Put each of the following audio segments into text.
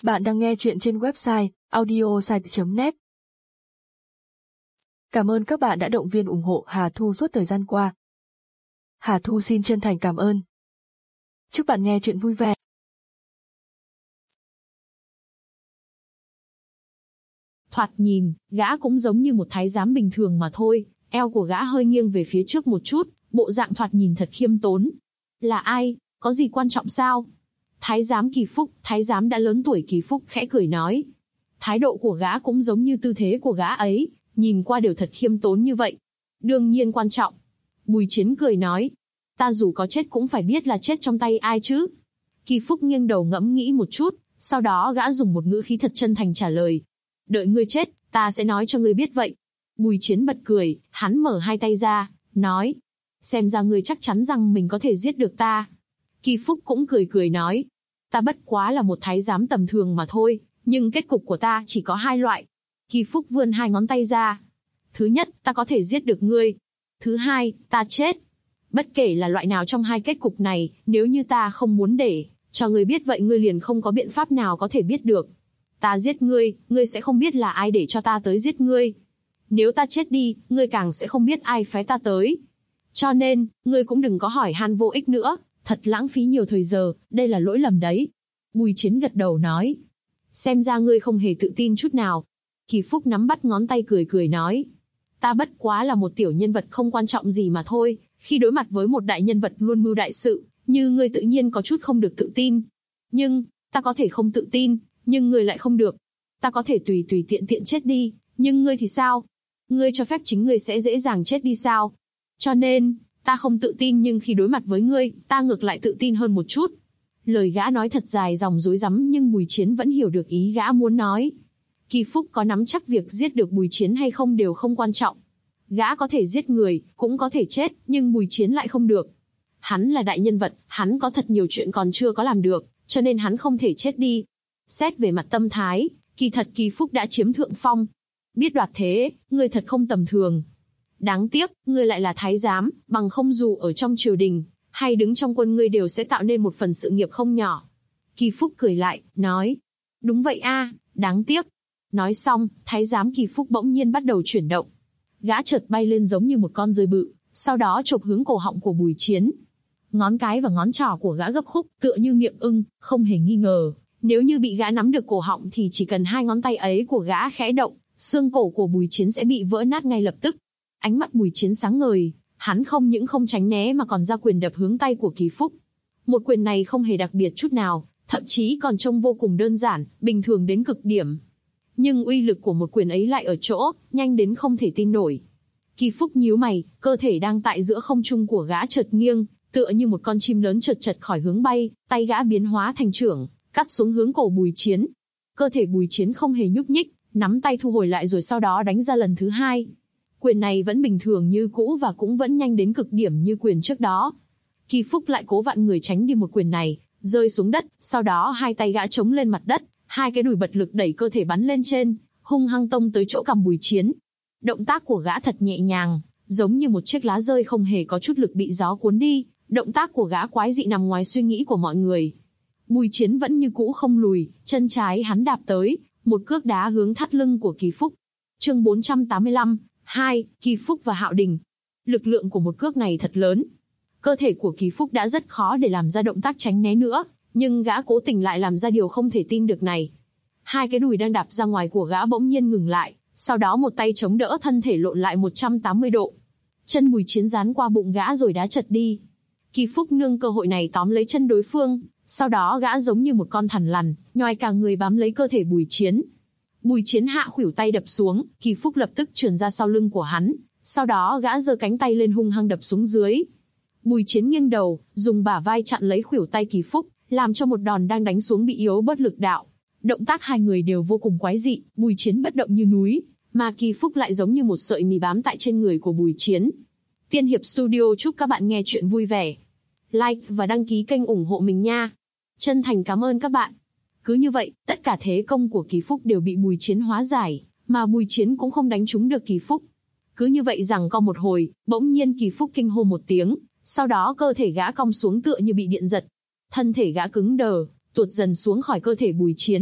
Bạn đang nghe chuyện trên website audiosite.net. Cảm ơn các bạn đã động viên ủng hộ Hà Thu suốt thời gian qua. Hà Thu xin chân thành cảm ơn. Chúc bạn nghe chuyện vui vẻ. Thoạt nhìn, gã cũng giống như một thái giám bình thường mà thôi, eo của gã hơi nghiêng về phía trước một chút, bộ dạng thoạt nhìn thật khiêm tốn. Là ai, có gì quan trọng sao? Thái giám Kỳ Phúc, thái giám đã lớn tuổi Kỳ Phúc khẽ cười nói. Thái độ của gã cũng giống như tư thế của gã ấy, nhìn qua đều thật khiêm tốn như vậy. Đương nhiên quan trọng. Bùi Chiến cười nói. Ta dù có chết cũng phải biết là chết trong tay ai chứ. Kỳ Phúc nghiêng đầu ngẫm nghĩ một chút, sau đó gã dùng một ngữ khí thật chân thành trả lời. Đợi ngươi chết, ta sẽ nói cho ngươi biết vậy. Bùi Chiến bật cười, hắn mở hai tay ra, nói. Xem ra ngươi chắc chắn rằng mình có thể giết được ta. Kỳ Phúc cũng cười cười nói. Ta bất quá là một thái giám tầm thường mà thôi, nhưng kết cục của ta chỉ có hai loại. Kỳ Phúc vươn hai ngón tay ra. Thứ nhất, ta có thể giết được ngươi. Thứ hai, ta chết. Bất kể là loại nào trong hai kết cục này, nếu như ta không muốn để cho ngươi biết vậy ngươi liền không có biện pháp nào có thể biết được. Ta giết ngươi, ngươi sẽ không biết là ai để cho ta tới giết ngươi. Nếu ta chết đi, ngươi càng sẽ không biết ai phái ta tới. Cho nên, ngươi cũng đừng có hỏi han vô ích nữa, thật lãng phí nhiều thời giờ, đây là lỗi lầm đấy. Bùi Chiến gật đầu nói. Xem ra ngươi không hề tự tin chút nào. Kỳ Phúc nắm bắt ngón tay cười cười nói. Ta bất quá là một tiểu nhân vật không quan trọng gì mà thôi, khi đối mặt với một đại nhân vật luôn mưu đại sự, như ngươi tự nhiên có chút không được tự tin. Nhưng, ta có thể không tự tin, nhưng ngươi lại không được. Ta có thể tùy tiện chết đi, nhưng ngươi thì sao? Ngươi cho phép chính ngươi sẽ dễ dàng chết đi sao? Cho nên, ta không tự tin nhưng khi đối mặt với ngươi, ta ngược lại tự tin hơn một chút. Lời gã nói thật dài dòng rối rắm nhưng Bùi Chiến vẫn hiểu được ý gã muốn nói. Kỳ Phúc có nắm chắc việc giết được Bùi Chiến hay không đều không quan trọng. Gã có thể giết người, cũng có thể chết, nhưng Bùi Chiến lại không được. Hắn là đại nhân vật, hắn có thật nhiều chuyện còn chưa có làm được, cho nên hắn không thể chết đi. Xét về mặt tâm thái, kỳ thật Kỳ Phúc đã chiếm thượng phong. Biết đoạt thế, ngươi thật không tầm thường. Đáng tiếc, ngươi lại là thái giám, bằng không dù ở trong triều đình, hay đứng trong quân ngươi đều sẽ tạo nên một phần sự nghiệp không nhỏ. Kỳ Phúc cười lại, nói. Đúng vậy a, đáng tiếc. Nói xong, thái giám Kỳ Phúc bỗng nhiên bắt đầu chuyển động. Gã chợt bay lên giống như một con dơi bự, sau đó chộp hướng cổ họng của Bùi Chiến. Ngón cái và ngón trỏ của gã gấp khúc, tựa như miệng ưng, không hề nghi ngờ. Nếu như bị gã nắm được cổ họng thì chỉ cần hai ngón tay ấy của gã khẽ động, xương cổ của Bùi Chiến sẽ bị vỡ nát ngay lập tức. Ánh mắt Bùi Chiến sáng ngời, hắn không những không tránh né mà còn ra quyền đập hướng tay của Kỳ Phúc. Một quyền này không hề đặc biệt chút nào, thậm chí còn trông vô cùng đơn giản, bình thường đến cực điểm. Nhưng uy lực của một quyền ấy lại ở chỗ, nhanh đến không thể tin nổi. Kỳ Phúc nhíu mày, cơ thể đang tại giữa không trung của gã chợt nghiêng, tựa như một con chim lớn chợt khỏi hướng bay, tay gã biến hóa thành chưởng, cắt xuống hướng cổ Bùi Chiến. Cơ thể Bùi Chiến không hề nhúc nhích, nắm tay thu hồi lại rồi sau đó đánh ra lần thứ hai. Quyền này vẫn bình thường như cũ và cũng vẫn nhanh đến cực điểm như quyền trước đó. Kỳ Phúc lại cố vặn người tránh đi một quyền này, rơi xuống đất, sau đó hai tay gã chống lên mặt đất, hai cái đùi bật lực đẩy cơ thể bắn lên trên, hung hăng tông tới chỗ cằm Bùi Chiến. Động tác của gã thật nhẹ nhàng, giống như một chiếc lá rơi không hề có chút lực bị gió cuốn đi, động tác của gã quái dị nằm ngoài suy nghĩ của mọi người. Bùi Chiến vẫn như cũ không lùi, chân trái hắn đạp tới, một cước đá hướng thắt lưng của Kỳ Phúc. Chương 485, 2, Kỳ Phúc và Hạo Đình. Lực lượng của một cước này thật lớn. Cơ thể của Kỳ Phúc đã rất khó để làm ra động tác tránh né nữa, nhưng gã cố tình lại làm ra điều không thể tin được này. Hai cái đùi đang đạp ra ngoài của gã bỗng nhiên ngừng lại, sau đó một tay chống đỡ thân thể lộn lại 180 độ. Chân Bùi Chiến dán qua bụng gã rồi đá chật đi. Kỳ Phúc nương cơ hội này tóm lấy chân đối phương, sau đó gã giống như một con thằn lằn, nhoài cả người bám lấy cơ thể Bùi Chiến. Bùi Chiến hạ khuỷu tay đập xuống, Kỳ Phúc lập tức trườn ra sau lưng của hắn, sau đó gã giơ cánh tay lên hung hăng đập xuống dưới. Bùi Chiến nghiêng đầu, dùng bả vai chặn lấy khuỷu tay Kỳ Phúc, làm cho một đòn đang đánh xuống bị yếu bớt lực đạo. Động tác hai người đều vô cùng quái dị, Bùi Chiến bất động như núi, mà Kỳ Phúc lại giống như một sợi mì bám tại trên người của Bùi Chiến. Tiên Hiệp Studio chúc các bạn nghe chuyện vui vẻ. Like và đăng ký kênh ủng hộ mình nha. Chân thành cảm ơn các bạn. Cứ như vậy, tất cả thế công của Kỳ Phúc đều bị Bùi Chiến hóa giải, mà Bùi Chiến cũng không đánh trúng được Kỳ Phúc. Cứ như vậy giằng co một hồi, bỗng nhiên Kỳ Phúc kinh hô một tiếng, sau đó cơ thể gã cong xuống tựa như bị điện giật. Thân thể gã cứng đờ, tuột dần xuống khỏi cơ thể Bùi Chiến.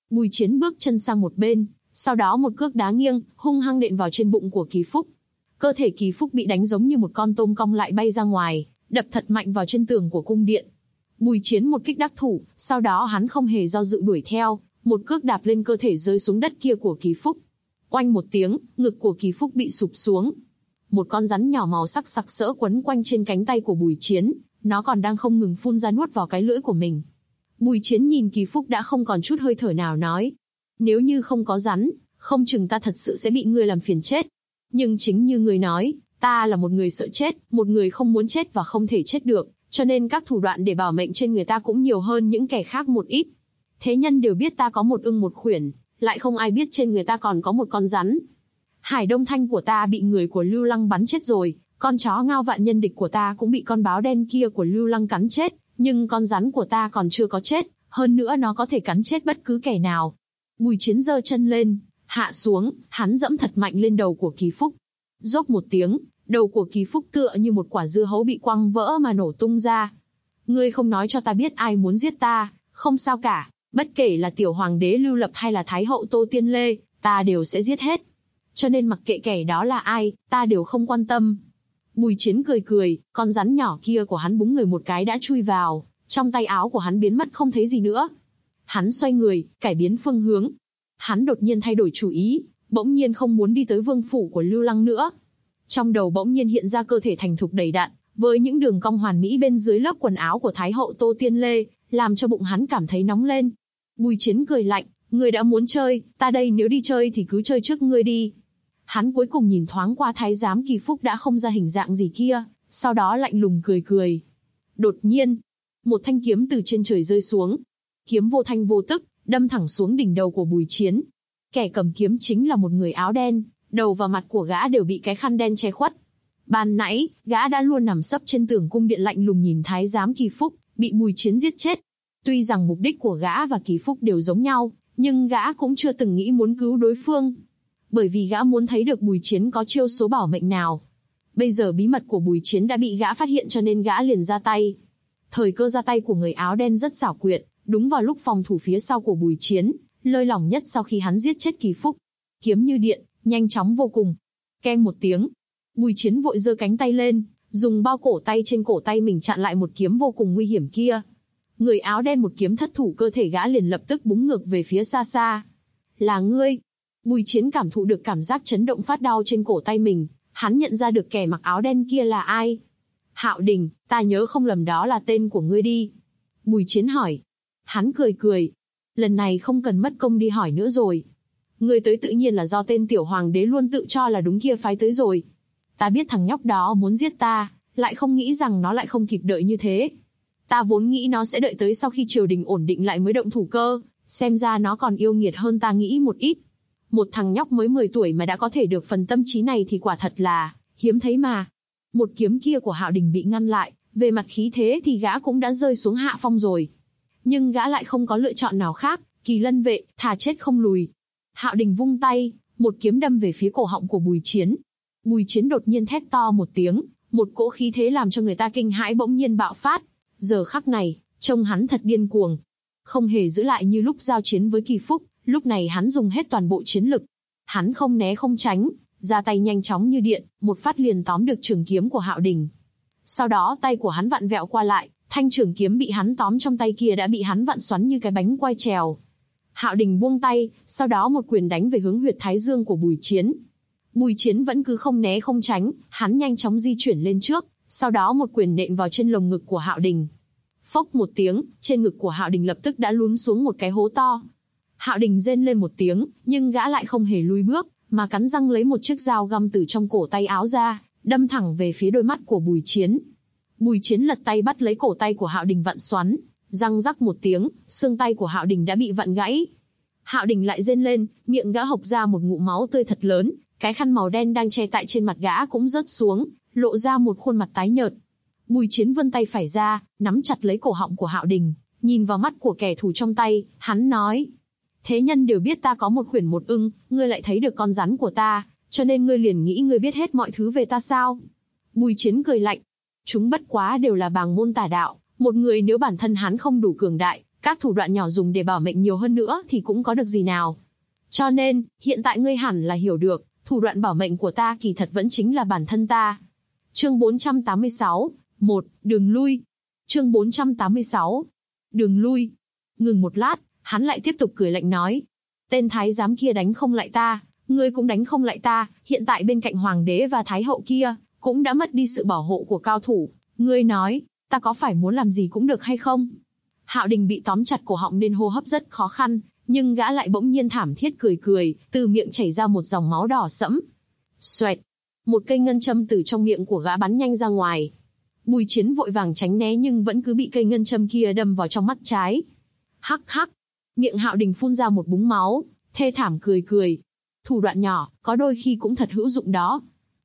Bùi Chiến bước chân sang một bên, sau đó một cước đá nghiêng, hung hăng nện vào trên bụng của Kỳ Phúc. Cơ thể Kỳ Phúc bị đánh giống như một con tôm cong lại bay ra ngoài, đập thật mạnh vào trên tường của cung điện. Bùi Chiến một kích đắc thủ, sau đó hắn không hề do dự đuổi theo, một cước đạp lên cơ thể rơi xuống đất kia của Kỳ Phúc. Oanh một tiếng, ngực của Kỳ Phúc bị sụp xuống. Một con rắn nhỏ màu sắc sặc sỡ quấn quanh trên cánh tay của Bùi Chiến, nó còn đang không ngừng phun ra nuốt vào cái lưỡi của mình. Bùi Chiến nhìn Kỳ Phúc đã không còn chút hơi thở nào nói. Nếu như không có rắn, không chừng ta thật sự sẽ bị ngươi làm phiền chết. Nhưng chính như ngươi nói, ta là một người sợ chết, một người không muốn chết và không thể chết được, cho nên các thủ đoạn để bảo mệnh trên người ta cũng nhiều hơn những kẻ khác một ít. Thế nhân đều biết ta có một ưng một khuyển, lại không ai biết trên người ta còn có một con rắn. Hải Đông Thanh của ta bị người của Lưu Lăng bắn chết rồi, con chó Ngao Vạn Nhân địch của ta cũng bị con báo đen kia của Lưu Lăng cắn chết, nhưng con rắn của ta còn chưa có chết, hơn nữa nó có thể cắn chết bất cứ kẻ nào. Bùi Chiến giơ chân lên, hạ xuống, hắn dẫm thật mạnh lên đầu của Kỳ Phúc. Rốp một tiếng, đầu của Kỳ Phúc tựa như một quả dưa hấu bị quăng vỡ mà nổ tung ra. Ngươi không nói cho ta biết ai muốn giết ta, không sao cả, bất kể là tiểu hoàng đế Lưu Lập hay là thái hậu Tô Tiên Lê, ta đều sẽ giết hết. Cho nên mặc kệ kẻ đó là ai, ta đều không quan tâm. Bùi Chiến cười cười, con rắn nhỏ kia của hắn búng người một cái đã chui vào, trong tay áo của hắn biến mất không thấy gì nữa. Hắn xoay người, cải biến phương hướng. Hắn đột nhiên thay đổi chủ ý, bỗng nhiên không muốn đi tới vương phủ của Lưu Lăng nữa. Trong đầu bỗng nhiên hiện ra cơ thể thành thục đầy đặn, với những đường cong hoàn mỹ bên dưới lớp quần áo của thái hậu Tô Tiên Lê, làm cho bụng hắn cảm thấy nóng lên. Bùi Chiến cười lạnh, ngươi đã muốn chơi, ta đây nếu đi chơi thì cứ chơi trước ngươi đi. Hắn cuối cùng nhìn thoáng qua thái giám Kỳ Phúc đã không ra hình dạng gì kia, sau đó lạnh lùng cười cười. Đột nhiên, một thanh kiếm từ trên trời rơi xuống. Kiếm vô thanh vô tức, đâm thẳng xuống đỉnh đầu của Bùi Chiến. Kẻ cầm kiếm chính là một người áo đen, đầu và mặt của gã đều bị cái khăn đen che khuất. Ban nãy, gã đã luôn nằm sấp trên tường cung điện lạnh lùng nhìn thái giám Kỳ Phúc, bị Bùi Chiến giết chết. Tuy rằng mục đích của gã và Kỳ Phúc đều giống nhau, nhưng gã cũng chưa từng nghĩ muốn cứu đối phương. Bởi vì gã muốn thấy được Bùi Chiến có chiêu số bảo mệnh nào. Bây giờ bí mật của Bùi Chiến đã bị gã phát hiện cho nên gã liền ra tay. Thời cơ ra tay của người áo đen rất xảo quyệt, đúng vào lúc phòng thủ phía sau của Bùi Chiến, lơi lỏng nhất sau khi hắn giết chết Kỳ Phúc. Kiếm như điện, nhanh chóng vô cùng. Keng một tiếng. Bùi Chiến vội giơ cánh tay lên, dùng bao cổ tay trên cổ tay mình chặn lại một kiếm vô cùng nguy hiểm kia. Người áo đen một kiếm thất thủ, cơ thể gã liền lập tức búng ngược về phía xa xa. Là ngươi. Bùi Chiến cảm thụ được cảm giác chấn động phát đau trên cổ tay mình, hắn nhận ra được kẻ mặc áo đen kia là ai. Hạo Đình, ta nhớ không lầm đó là tên của ngươi đi. Bùi Chiến hỏi. Hắn cười cười. Lần này không cần mất công đi hỏi nữa rồi. Ngươi tới tự nhiên là do tên tiểu hoàng đế luôn tự cho là đúng kia phái tới rồi. Ta biết thằng nhóc đó muốn giết ta, lại không nghĩ rằng nó lại không kịp đợi như thế. Ta vốn nghĩ nó sẽ đợi tới sau khi triều đình ổn định lại mới động thủ cơ, xem ra nó còn yêu nghiệt hơn ta nghĩ một ít. Một thằng nhóc mới 10 tuổi mà đã có thể được phần tâm trí này thì quả thật là hiếm thấy mà. Một kiếm kia của Hạo Đình bị ngăn lại, về mặt khí thế thì gã cũng đã rơi xuống hạ phong rồi. Nhưng gã lại không có lựa chọn nào khác, Kỳ Lân vệ, thà chết không lùi. Hạo Đình vung tay, một kiếm đâm về phía cổ họng của Bùi Chiến. Bùi Chiến đột nhiên thét to một tiếng, một cỗ khí thế làm cho người ta kinh hãi bỗng nhiên bạo phát. Giờ khắc này, trông hắn thật điên cuồng. Không hề giữ lại như lúc giao chiến với Kỳ Phúc, lúc này hắn dùng hết toàn bộ chiến lực. Hắn không né không tránh, ra tay nhanh chóng như điện, một phát liền tóm được trường kiếm của Hạo Đình. Sau đó tay của hắn vặn vẹo qua lại, thanh trường kiếm bị hắn tóm trong tay kia đã bị hắn vặn xoắn như cái bánh quay trèo. Hạo Đình buông tay, sau đó một quyền đánh về hướng huyệt thái dương của Bùi Chiến. Bùi Chiến vẫn cứ không né không tránh, hắn nhanh chóng di chuyển lên trước, sau đó một quyền nện vào trên lồng ngực của Hạo Đình. Phốc một tiếng, trên ngực của Hạo Đình lập tức đã lún xuống một cái hố to. Hạo Đình rên lên một tiếng, nhưng gã lại không hề lùi bước, mà cắn răng lấy một chiếc dao găm từ trong cổ tay áo ra, đâm thẳng về phía đôi mắt của Bùi Chiến. Bùi Chiến lật tay bắt lấy cổ tay của Hạo Đình vặn xoắn, răng rắc một tiếng, xương tay của Hạo Đình đã bị vặn gãy. Hạo Đình lại rên lên, miệng gã hộc ra một ngụm máu tươi thật lớn, cái khăn màu đen đang che tại trên mặt gã cũng rớt xuống, lộ ra một khuôn mặt tái nhợt. Bùi Chiến vươn tay phải ra, nắm chặt lấy cổ họng của Hạo Đình, nhìn vào mắt của kẻ thù trong tay, hắn nói: thế nhân đều biết ta có một khuyển một ưng, ngươi lại thấy được con rắn của ta, cho nên ngươi liền nghĩ ngươi biết hết mọi thứ về ta sao? Bùi Chiến cười lạnh: chúng bất quá đều là bàng môn tà đạo, một người nếu bản thân hắn không đủ cường đại, Các thủ đoạn nhỏ dùng để bảo mệnh nhiều hơn nữa thì cũng có được gì nào. Cho nên, hiện tại ngươi hẳn là hiểu được, thủ đoạn bảo mệnh của ta kỳ thật vẫn chính là bản thân ta. Chương 486, 1. Đường lui. Chương 486. Đường lui. Ngừng một lát, hắn lại tiếp tục cười lạnh nói. Tên thái giám kia đánh không lại ta, ngươi cũng đánh không lại ta, hiện tại bên cạnh hoàng đế và thái hậu kia, cũng đã mất đi sự bảo hộ của cao thủ. Ngươi nói, ta có phải muốn làm gì cũng được hay không? Hạo Đình bị tóm chặt cổ họng nên hô hấp rất khó khăn, nhưng gã lại bỗng nhiên thảm thiết cười cười, từ miệng chảy ra một dòng máu đỏ sẫm. Xoẹt, một cây ngân châm từ trong miệng của gã bắn nhanh ra ngoài. Bùi Chiến vội vàng tránh né nhưng vẫn cứ bị cây ngân châm kia đâm vào trong mắt trái. Hắc hắc, miệng Hạo Đình phun ra một búng máu, thê thảm cười cười. Thủ đoạn nhỏ, có đôi khi cũng thật hữu dụng đó.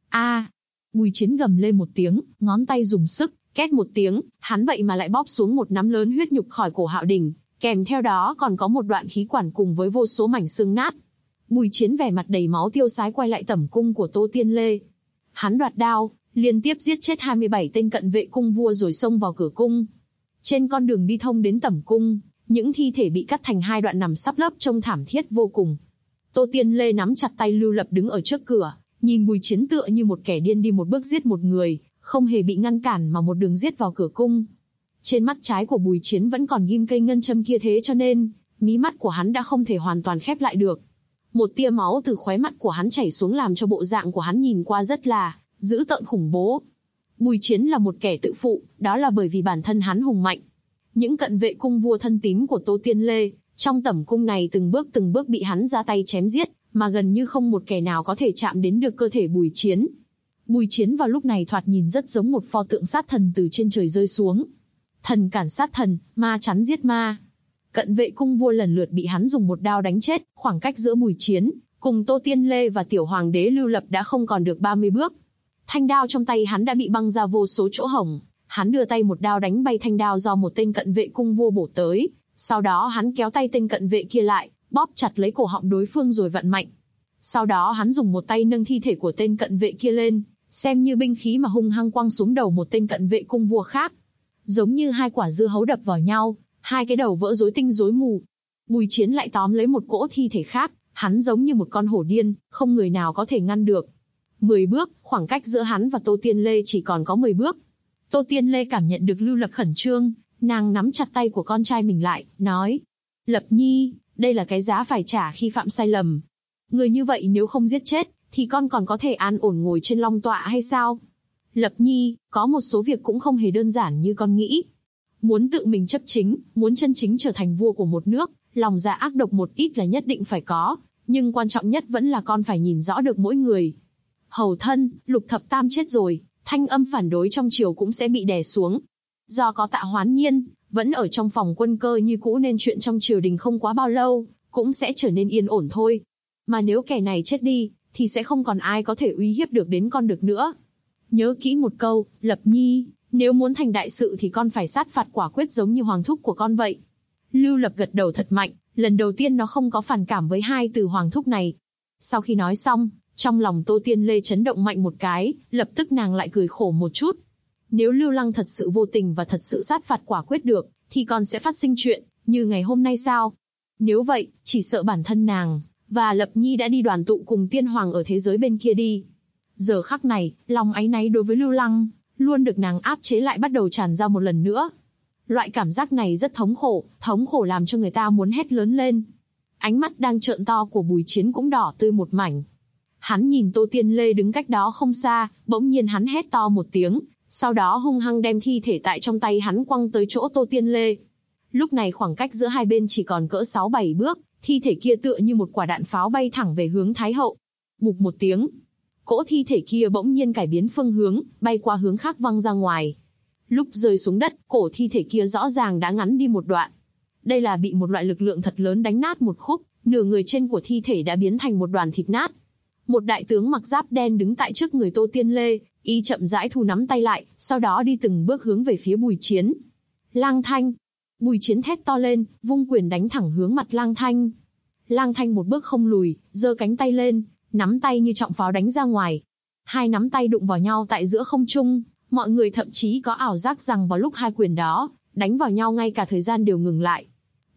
A! Bùi Chiến gầm lên một tiếng, ngón tay dùng sức, két một tiếng, hắn vậy mà lại bóp xuống một nắm lớn huyết nhục khỏi cổ Hạo Đình, kèm theo đó còn có một đoạn khí quản cùng với vô số mảnh xương nát. Bùi Chiến vẻ mặt đầy máu tiêu sái quay lại tẩm cung của Tô Tiên Lê. Hắn đoạt đao, liên tiếp giết chết 27 tên cận vệ cung vua rồi xông vào cửa cung. Trên con đường đi thông đến tẩm cung, những thi thể bị cắt thành hai đoạn nằm sắp lấp trông thảm thiết vô cùng. Tô Tiên Lê nắm chặt tay Lưu Lập đứng ở trước cửa, nhìn Bùi Chiến tựa như một kẻ điên đi một bước giết một người, không hề bị ngăn cản mà một đường giết vào cửa cung. Trên mắt trái của Bùi Chiến vẫn còn ghim cây ngân châm kia, thế cho nên mí mắt của hắn đã không thể hoàn toàn khép lại được. Một tia máu từ khóe mắt của hắn chảy xuống làm cho bộ dạng của hắn nhìn qua rất là dữ tợn khủng bố. Bùi Chiến là một kẻ tự phụ, đó là bởi vì bản thân hắn hùng mạnh. Những cận vệ cung vua thân tín của Tô Tiên Lê, trong tẩm cung này từng bước bị hắn ra tay chém giết, mà gần như không một kẻ nào có thể chạm đến được cơ thể Bùi Chiến. Bùi Chiến vào lúc này thoạt nhìn rất giống một pho tượng sát thần từ trên trời rơi xuống. Thần cản sát thần, ma chắn giết ma. Cận vệ cung vua lần lượt bị hắn dùng một đao đánh chết, khoảng cách giữa Bùi Chiến cùng Tô Tiên Lê và tiểu hoàng đế Lưu Lập đã không còn được 30 bước. Thanh đao trong tay hắn đã bị băng ra vô số chỗ hổng, hắn đưa tay một đao đánh bay thanh đao do một tên cận vệ cung vua bổ tới, sau đó hắn kéo tay tên cận vệ kia lại, bóp chặt lấy cổ họng đối phương rồi vặn mạnh. Sau đó hắn dùng một tay nâng thi thể của tên cận vệ kia lên, xem như binh khí mà hung hăng quăng xuống đầu một tên cận vệ cung vua khác. Giống như hai quả dưa hấu đập vào nhau, hai cái đầu vỡ rối tinh rối mù. Bùi Chiến lại tóm lấy một cỗ thi thể khác, hắn giống như một con hổ điên, không người nào có thể ngăn được. 10 bước, khoảng cách giữa hắn và Tô Tiên Lê chỉ còn có 10 bước. Tô Tiên Lê cảm nhận được Lưu Lập khẩn trương, nàng nắm chặt tay của con trai mình lại, nói: Lập Nhi, đây là cái giá phải trả khi phạm sai lầm. Người như vậy nếu không giết chết, thì con còn có thể an ổn ngồi trên long tọa hay sao? Lập Nhi, có một số việc cũng không hề đơn giản như con nghĩ. Muốn tự mình chấp chính, muốn chân chính trở thành vua của một nước, lòng dạ ác độc một ít là nhất định phải có, nhưng quan trọng nhất vẫn là con phải nhìn rõ được mỗi người. Hầu thân, Lục Thập Tam chết rồi, thanh âm phản đối trong triều cũng sẽ bị đè xuống. Do có Tạ Hoán Nhiên vẫn ở trong phòng quân cơ như cũ nên chuyện trong triều đình không quá bao lâu cũng sẽ trở nên yên ổn thôi. Mà nếu kẻ này chết đi, thì sẽ không còn ai có thể uy hiếp được đến con được nữa. Nhớ kỹ một câu, Lập Nhi, nếu muốn thành đại sự thì con phải sát phạt quả quyết giống như hoàng thúc của con vậy. Lưu Lập gật đầu thật mạnh, lần đầu tiên nó không có phản cảm với hai từ hoàng thúc này. Sau khi nói xong, trong lòng Tô Tiên Lê chấn động mạnh một cái, lập tức nàng lại cười khổ một chút. Nếu Lưu Lăng thật sự vô tình và thật sự sát phạt quả quyết được, thì còn sẽ phát sinh chuyện như ngày hôm nay sao? Nếu vậy, chỉ sợ bản thân nàng và Lập Nhi đã đi đoàn tụ cùng tiên hoàng ở thế giới bên kia đi. Giờ khắc này, lòng áy náy đối với Lưu Lăng luôn được nàng áp chế lại bắt đầu tràn ra một lần nữa. Loại cảm giác này rất thống khổ làm cho người ta muốn hét lớn lên. Ánh mắt đang trợn to của Bùi Chiến cũng đỏ tươi một mảnh. Hắn nhìn Tô Tiên Lê đứng cách đó không xa, bỗng nhiên hắn hét to một tiếng, sau đó hung hăng đem thi thể tại trong tay hắn quăng tới chỗ Tô Tiên Lê. Lúc này khoảng cách giữa hai bên chỉ còn cỡ 6-7 bước, thi thể kia tựa như một quả đạn pháo bay thẳng về hướng Thái hậu. Bụp một tiếng, cỗ thi thể kia bỗng nhiên cải biến phương hướng, bay qua hướng khác văng ra ngoài. Lúc rơi xuống đất, cổ thi thể kia rõ ràng đã ngắn đi một đoạn. Đây là bị một loại lực lượng thật lớn đánh nát một khúc, nửa người trên của thi thể đã biến thành một đoàn thịt nát. Một đại tướng mặc giáp đen đứng tại trước người Tô Tiên Lê, y chậm rãi thu nắm tay lại, sau đó đi từng bước hướng về phía Bùi Chiến. Lang Thanh! Bùi Chiến thét to lên, vung quyền đánh thẳng hướng mặt Lang Thanh. Lang Thanh một bước không lùi, giơ cánh tay lên, nắm tay như trọng pháo đánh ra ngoài. Hai nắm tay đụng vào nhau tại giữa không trung, mọi người thậm chí có ảo giác rằng vào lúc hai quyền đó đánh vào nhau ngay cả thời gian đều ngừng lại.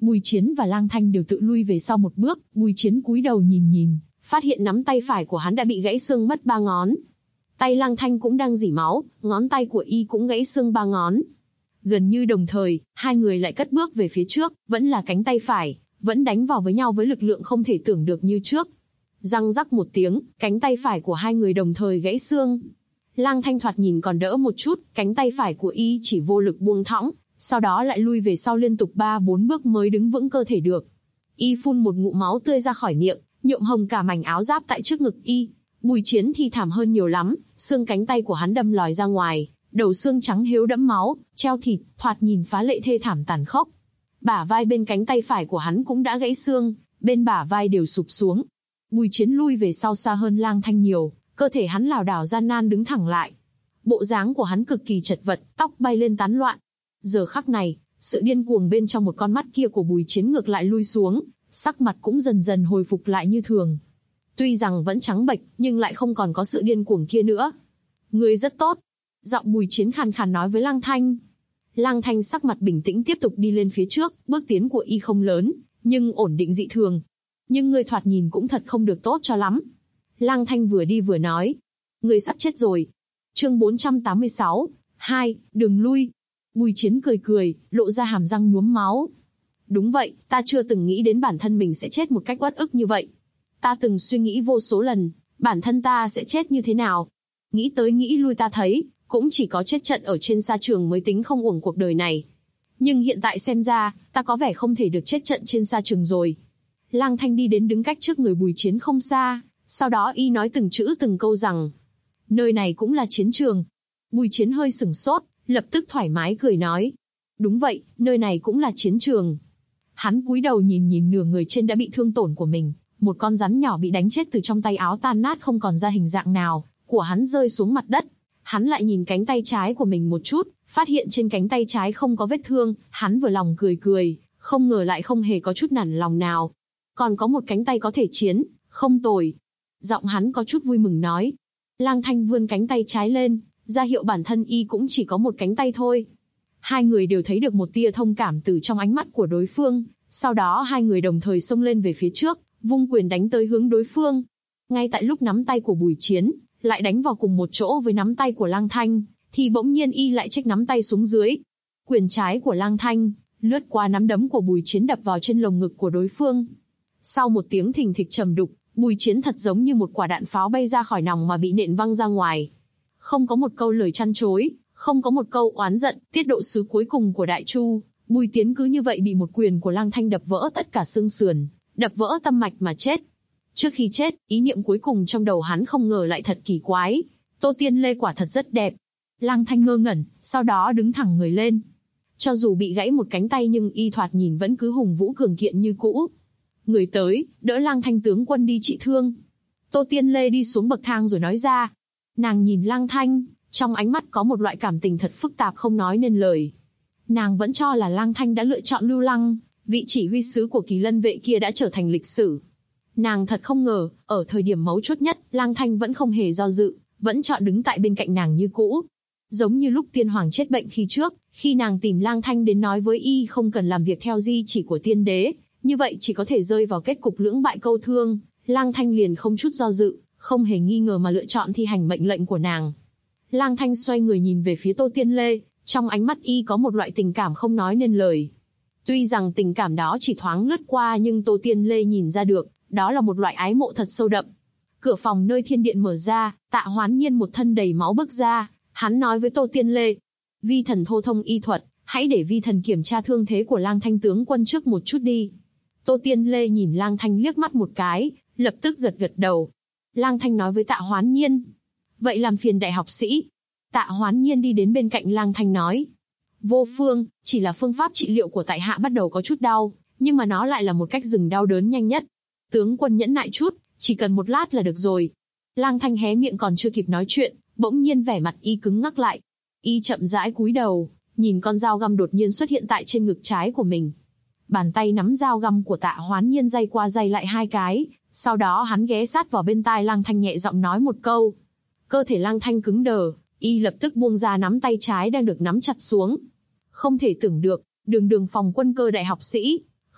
Bùi Chiến và Lang Thanh đều tự lui về sau một bước, Bùi Chiến cúi đầu nhìn, phát hiện nắm tay phải của hắn đã bị gãy xương mất 3 ngón. Tay Lang Thanh cũng đang rỉ máu, ngón tay của y cũng gãy xương 3 ngón. Gần như đồng thời, hai người lại cất bước về phía trước, vẫn là cánh tay phải, vẫn đánh vào với nhau với lực lượng không thể tưởng được như trước. Răng rắc một tiếng, cánh tay phải của hai người đồng thời gãy xương. Lang Thanh thoạt nhìn còn đỡ một chút, cánh tay phải của y chỉ vô lực buông thõng, sau đó lại lui về sau liên tục 3-4 bước mới đứng vững cơ thể được. Y phun một ngụm máu tươi ra khỏi miệng, nhuộm hồng cả mảnh áo giáp tại trước ngực y. Bùi Chiến thì thảm hơn nhiều lắm, xương cánh tay của hắn đâm lòi ra ngoài, đầu xương trắng hiếu đẫm máu, treo thịt, thoạt nhìn phá lệ thê thảm tàn khốc. Bả vai bên cánh tay phải của hắn cũng đã gãy xương, bên bả vai đều sụp xuống. Bùi Chiến lui về sau xa hơn Lang Thanh nhiều, cơ thể hắn lảo đảo gian nan đứng thẳng lại. Bộ dáng của hắn cực kỳ chật vật, tóc bay lên tán loạn. Giờ khắc này, sự điên cuồng bên trong một con mắt kia của Bùi Chiến ngược lại lui xuống, sắc mặt cũng dần dần hồi phục lại như thường. Tuy rằng vẫn trắng bệch, nhưng lại không còn có sự điên cuồng kia nữa. Ngươi rất tốt. Giọng Bùi Chiến khàn khàn nói với Lang Thanh. Lang Thanh sắc mặt bình tĩnh tiếp tục đi lên phía trước, bước tiến của y không lớn, nhưng ổn định dị thường. Nhưng ngươi thoạt nhìn cũng thật không được tốt cho lắm. Lang Thanh vừa đi vừa nói. Ngươi sắp chết rồi. Chương 486, 2, đường lui. Bùi Chiến cười, lộ ra hàm răng nhuốm máu. Đúng vậy, ta chưa từng nghĩ đến bản thân mình sẽ chết một cách uất ức như vậy. Ta từng suy nghĩ vô số lần, bản thân ta sẽ chết như thế nào. Nghĩ tới nghĩ lui ta thấy, cũng chỉ có chết trận ở trên sa trường mới tính không uổng cuộc đời này. Nhưng hiện tại xem ra, ta có vẻ không thể được chết trận trên sa trường rồi. Lang Thanh đi đến đứng cách trước người Bùi Chiến không xa, sau đó y nói từng chữ từng câu rằng, nơi này cũng là chiến trường. Bùi Chiến hơi sửng sốt, lập tức thoải mái cười nói, đúng vậy, nơi này cũng là chiến trường. Hắn cúi đầu nhìn nửa người trên đã bị thương tổn của mình, một con rắn nhỏ bị đánh chết từ trong tay áo tan nát không còn ra hình dạng nào, của hắn rơi xuống mặt đất. Hắn lại nhìn cánh tay trái của mình một chút, phát hiện trên cánh tay trái không có vết thương, hắn vừa lòng cười, không ngờ lại không hề có chút nản lòng nào. Còn có một cánh tay có thể chiến, không tồi. Giọng hắn có chút vui mừng nói. Lang Thanh vươn cánh tay trái lên, ra hiệu bản thân y cũng chỉ có một cánh tay thôi. Hai người đều thấy được một tia thông cảm từ trong ánh mắt của đối phương, sau đó hai người đồng thời xông lên về phía trước, vung quyền đánh tới hướng đối phương. Ngay tại lúc nắm tay của Bùi Chiến lại đánh vào cùng một chỗ với nắm tay của Lang Thanh, thì bỗng nhiên y lại chếch nắm tay xuống dưới. Quyền trái của Lang Thanh lướt qua nắm đấm của Bùi Chiến đập vào trên lồng ngực của đối phương. Sau một tiếng thình thịch trầm đục, Bùi Chiến thật giống như một quả đạn pháo bay ra khỏi nòng mà bị nện văng ra ngoài. Không có một câu lời chăn chối, không có một câu oán giận, tiết độ sứ cuối cùng của Đại Chu, Bùi Tiến cứ như vậy bị một quyền của Lang Thanh đập vỡ tất cả xương sườn, đập vỡ tâm mạch mà chết. Trước khi chết, ý niệm cuối cùng trong đầu hắn không ngờ lại thật kỳ quái. Tô Tiên Lê quả thật rất đẹp. Lang Thanh ngơ ngẩn, sau đó đứng thẳng người lên. Cho dù bị gãy một cánh tay nhưng y thoạt nhìn vẫn cứ hùng vũ cường kiện như cũ. Người tới, đỡ Lang Thanh tướng quân đi trị thương. Tô Tiên Lê đi xuống bậc thang rồi nói ra. Nàng nhìn Lang Thanh, trong ánh mắt có một loại cảm tình thật phức tạp không nói nên lời. Nàng vẫn cho là Lang Thanh đã lựa chọn lưu lăng, vị chỉ huy sứ của Kỳ Lân vệ kia đã trở thành lịch sử. Nàng thật không ngờ, ở thời điểm mấu chốt nhất, Lang Thanh vẫn không hề do dự, vẫn chọn đứng tại bên cạnh nàng như cũ. Giống như lúc tiên hoàng chết bệnh khi trước, khi nàng tìm Lang Thanh đến nói với y không cần làm việc theo di chỉ của tiên đế, như vậy chỉ có thể rơi vào kết cục lưỡng bại câu thương, Lang Thanh liền không chút do dự, không hề nghi ngờ mà lựa chọn thi hành mệnh lệnh của nàng. Lang Thanh xoay người nhìn về phía Tô Tiên Lê, trong ánh mắt y có một loại tình cảm không nói nên lời. Tuy rằng tình cảm đó chỉ thoáng lướt qua nhưng Tô Tiên Lê nhìn ra được, đó là một loại ái mộ thật sâu đậm. Cửa phòng nơi thiên điện mở ra, Tạ Hoán Nhiên một thân đầy máu bước ra, hắn nói với Tô Tiên Lê, vi thần thô thông y thuật, hãy để vi thần kiểm tra thương thế của Lang Thanh tướng quân trước một chút đi. Tô Tiên Lê nhìn Lang Thanh liếc mắt một cái, lập tức gật đầu. Lang Thanh nói với Tạ Hoán Nhiên, vậy làm phiền đại học sĩ. Tạ Hoán Nhiên đi đến bên cạnh Lang Thanh nói, vô phương, chỉ là phương pháp trị liệu của tại hạ bắt đầu có chút đau, nhưng mà nó lại là một cách dừng đau đớn nhanh nhất. Tướng quân nhẫn nại chút, chỉ cần một lát là được rồi. Lang Thanh hé miệng còn chưa kịp nói chuyện, bỗng nhiên vẻ mặt y cứng ngắc lại. Y chậm rãi cúi đầu, nhìn con dao găm đột nhiên xuất hiện tại trên ngực trái của mình. Bàn tay nắm dao găm của Tạ Hoán Nhiên day qua day lại hai cái, sau đó hắn ghé sát vào bên tai Lang Thanh nhẹ giọng nói một câu. Cơ thể Lang Thanh cứng đờ, y lập tức buông ra nắm tay trái đang được nắm chặt xuống. Không thể tưởng được, đường phòng quân cơ đại học sĩ,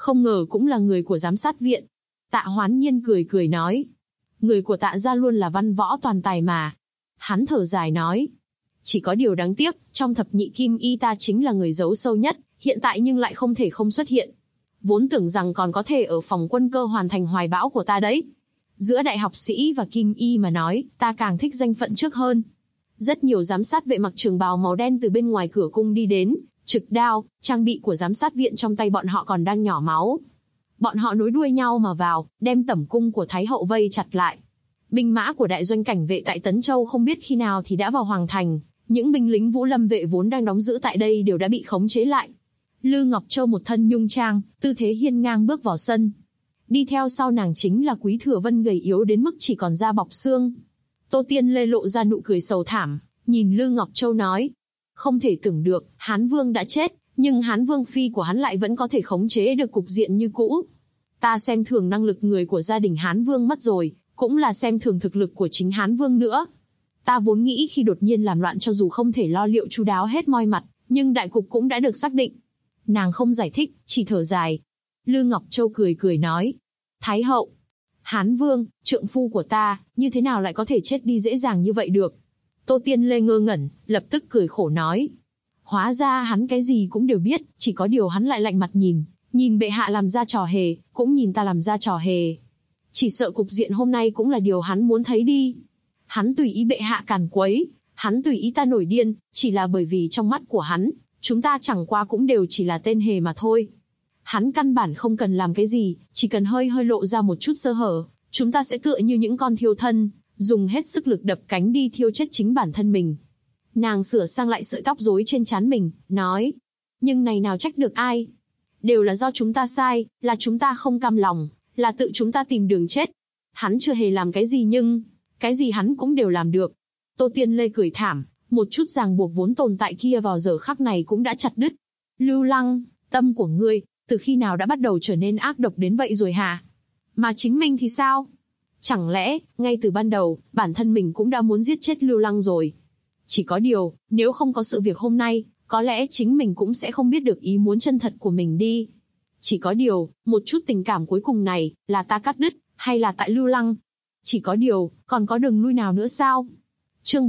không ngờ cũng là người của giám sát viện. Tạ Hoán Nhiên cười cười nói. Người của Tạ gia luôn là văn võ toàn tài mà. Hắn thở dài nói. Chỉ có điều đáng tiếc, trong thập nhị kim y ta chính là người giấu sâu nhất, hiện tại nhưng lại không thể không xuất hiện. Vốn tưởng rằng còn có thể ở phòng quân cơ hoàn thành hoài bão của ta đấy. Giữa đại học sĩ và kim y mà nói, ta càng thích danh phận trước hơn. Rất nhiều giám sát vệ mặc trường bào màu đen từ bên ngoài cửa cung đi đến, trực đao, trang bị của giám sát viện trong tay bọn họ còn đang nhỏ máu. Bọn họ nối đuôi nhau mà vào, đem tẩm cung của Thái hậu vây chặt lại. Binh mã của đại doanh cảnh vệ tại Tấn Châu không biết khi nào thì đã vào Hoàng Thành, những binh lính Vũ Lâm vệ vốn đang đóng giữ tại đây đều đã bị khống chế lại. Lư Ngọc Châu một thân nhung trang, tư thế hiên ngang bước vào sân. Đi theo sau nàng chính là Quý Thừa Vân gầy yếu đến mức chỉ còn da bọc xương. Tô Tiên Lê lộ ra nụ cười sầu thảm, nhìn Lư Ngọc Châu nói. Không thể tưởng được, Hán Vương đã chết, nhưng Hán Vương phi của hắn lại vẫn có thể khống chế được cục diện như cũ. Ta xem thường năng lực người của gia đình Hán Vương mất rồi, cũng là xem thường thực lực của chính Hán Vương nữa. Ta vốn nghĩ khi đột nhiên làm loạn cho dù không thể lo liệu chu đáo hết mọi mặt, nhưng đại cục cũng đã được xác định. Nàng không giải thích, chỉ thở dài. Lư Ngọc Châu cười cười nói. Thái hậu, Hán Vương, trượng phu của ta, như thế nào lại có thể chết đi dễ dàng như vậy được? Tô Tiên Lê ngơ ngẩn, lập tức cười khổ nói. Hóa ra hắn cái gì cũng đều biết, chỉ có điều hắn lại lạnh mặt nhìn bệ hạ làm ra trò hề, cũng nhìn ta làm ra trò hề. Chỉ sợ cục diện hôm nay cũng là điều hắn muốn thấy đi. Hắn tùy ý bệ hạ càn quấy, hắn tùy ý ta nổi điên, chỉ là bởi vì trong mắt của hắn, chúng ta chẳng qua cũng đều chỉ là tên hề mà thôi. Hắn căn bản không cần làm cái gì, chỉ cần hơi lộ ra một chút sơ hở, chúng ta sẽ tựa như những con thiêu thân, dùng hết sức lực đập cánh đi thiêu chết chính bản thân mình. Nàng sửa sang lại sợi tóc rối trên trán mình, nói. Nhưng này nào trách được ai? Đều là do chúng ta sai, là chúng ta không cam lòng, là tự chúng ta tìm đường chết. Hắn chưa hề làm cái gì nhưng, cái gì hắn cũng đều làm được. Tô Tiên Lê cười thảm, một chút ràng buộc vốn tồn tại kia vào giờ khắc này cũng đã chặt đứt. Lưu Lăng, tâm của ngươi, từ khi nào đã bắt đầu trở nên ác độc đến vậy rồi hả? Mà chính mình thì sao? Chẳng lẽ, ngay từ ban đầu, bản thân mình cũng đã muốn giết chết Lưu Lăng rồi? Chỉ có điều, nếu không có sự việc hôm nay, có lẽ chính mình cũng sẽ không biết được ý muốn chân thật của mình đi. Chỉ có điều, một chút tình cảm cuối cùng này, là ta cắt đứt, hay là tại Lưu Lăng? Chỉ có điều, còn có đường lui nào nữa sao? Chương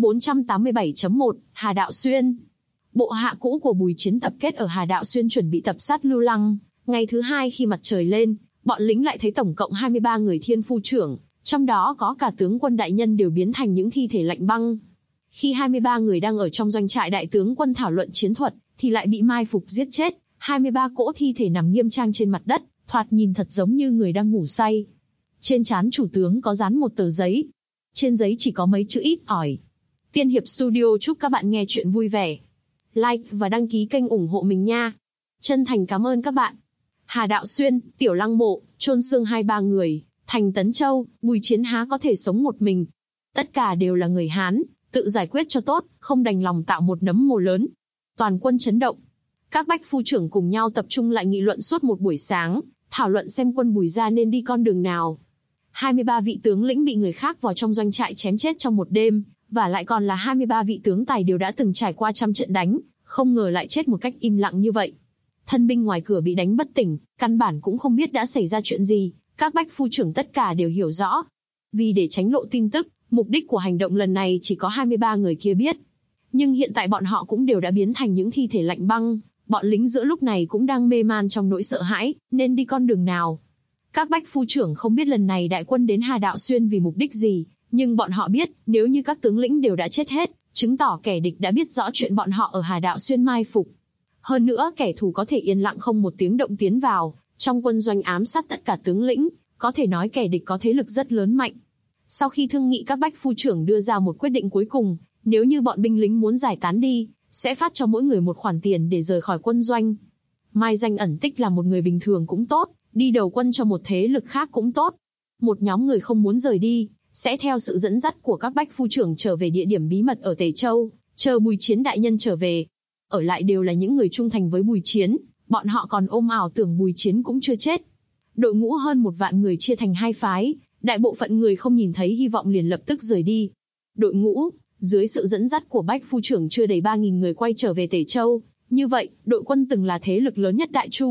487.1, Hà Đạo Xuyên. Bộ hạ cũ của Bùi Chiến tập kết ở Hà Đạo Xuyên chuẩn bị tập sát Lưu Lăng. Ngày thứ hai khi mặt trời lên, bọn lính lại thấy tổng cộng 23 người thiên phu trưởng, trong đó có cả tướng quân đại nhân đều biến thành những thi thể lạnh băng. Khi 23 người đang ở trong doanh trại đại tướng quân thảo luận chiến thuật, thì lại bị mai phục giết chết. 23 cỗ thi thể nằm nghiêm trang trên mặt đất, thoạt nhìn thật giống như người đang ngủ say. Trên trán chủ tướng có dán một tờ giấy. Trên giấy chỉ có mấy chữ ít ỏi. Tiên Hiệp Studio chúc các bạn nghe chuyện vui vẻ. Like và đăng ký kênh ủng hộ mình nha. Chân thành cảm ơn các bạn. Hà Đạo Xuyên, Tiểu Lăng Mộ, chôn xương 23 người. Thành Tấn Châu, Bùi Chiến há có thể sống một mình. Tất cả đều là người Hán, tự giải quyết cho tốt, không đành lòng tạo một nấm mồ lớn. Toàn quân chấn động. Các bách phu trưởng cùng nhau tập trung lại nghị luận suốt một buổi sáng, thảo luận xem quân Bùi gia nên đi con đường nào. 23 vị tướng lĩnh bị người khác vào trong doanh trại chém chết trong một đêm, và lại còn là 23 vị tướng tài đều đã từng trải qua trăm trận đánh, không ngờ lại chết một cách im lặng như vậy. Thân binh ngoài cửa bị đánh bất tỉnh, căn bản cũng không biết đã xảy ra chuyện gì, các bách phu trưởng tất cả đều hiểu rõ. Vì để tránh lộ tin tức, mục đích của hành động lần này chỉ có 23 người kia biết. Nhưng hiện tại bọn họ cũng đều đã biến thành những thi thể lạnh băng, bọn lính giữa lúc này cũng đang mê man trong nỗi sợ hãi, nên đi con đường nào. Các bách phu trưởng không biết lần này đại quân đến Hà Đạo Xuyên vì mục đích gì, nhưng bọn họ biết, nếu như các tướng lĩnh đều đã chết hết, chứng tỏ kẻ địch đã biết rõ chuyện bọn họ ở Hà Đạo Xuyên mai phục. Hơn nữa kẻ thù có thể yên lặng không một tiếng động tiến vào, trong quân doanh ám sát tất cả tướng lĩnh, có thể nói kẻ địch có thế lực rất lớn mạnh. Sau khi thương nghị các bách phu trưởng đưa ra một quyết định cuối cùng, nếu như bọn binh lính muốn giải tán đi, sẽ phát cho mỗi người một khoản tiền để rời khỏi quân doanh. Mai danh ẩn tích là một người bình thường cũng tốt, đi đầu quân cho một thế lực khác cũng tốt. Một nhóm người không muốn rời đi, sẽ theo sự dẫn dắt của các bách phu trưởng trở về địa điểm bí mật ở Tề Châu, chờ Bùi Chiến đại nhân trở về. Ở lại đều là những người trung thành với Bùi Chiến, bọn họ còn ôm ảo tưởng Bùi Chiến cũng chưa chết. Đội ngũ hơn 1 vạn người chia thành 2 phái, đại bộ phận người không nhìn thấy hy vọng liền lập tức rời đi. Đội ngũ, dưới sự dẫn dắt của bách phu trưởng chưa đầy 3.000 người quay trở về Tề Châu. Như vậy, đội quân từng là thế lực lớn nhất Đại Chu,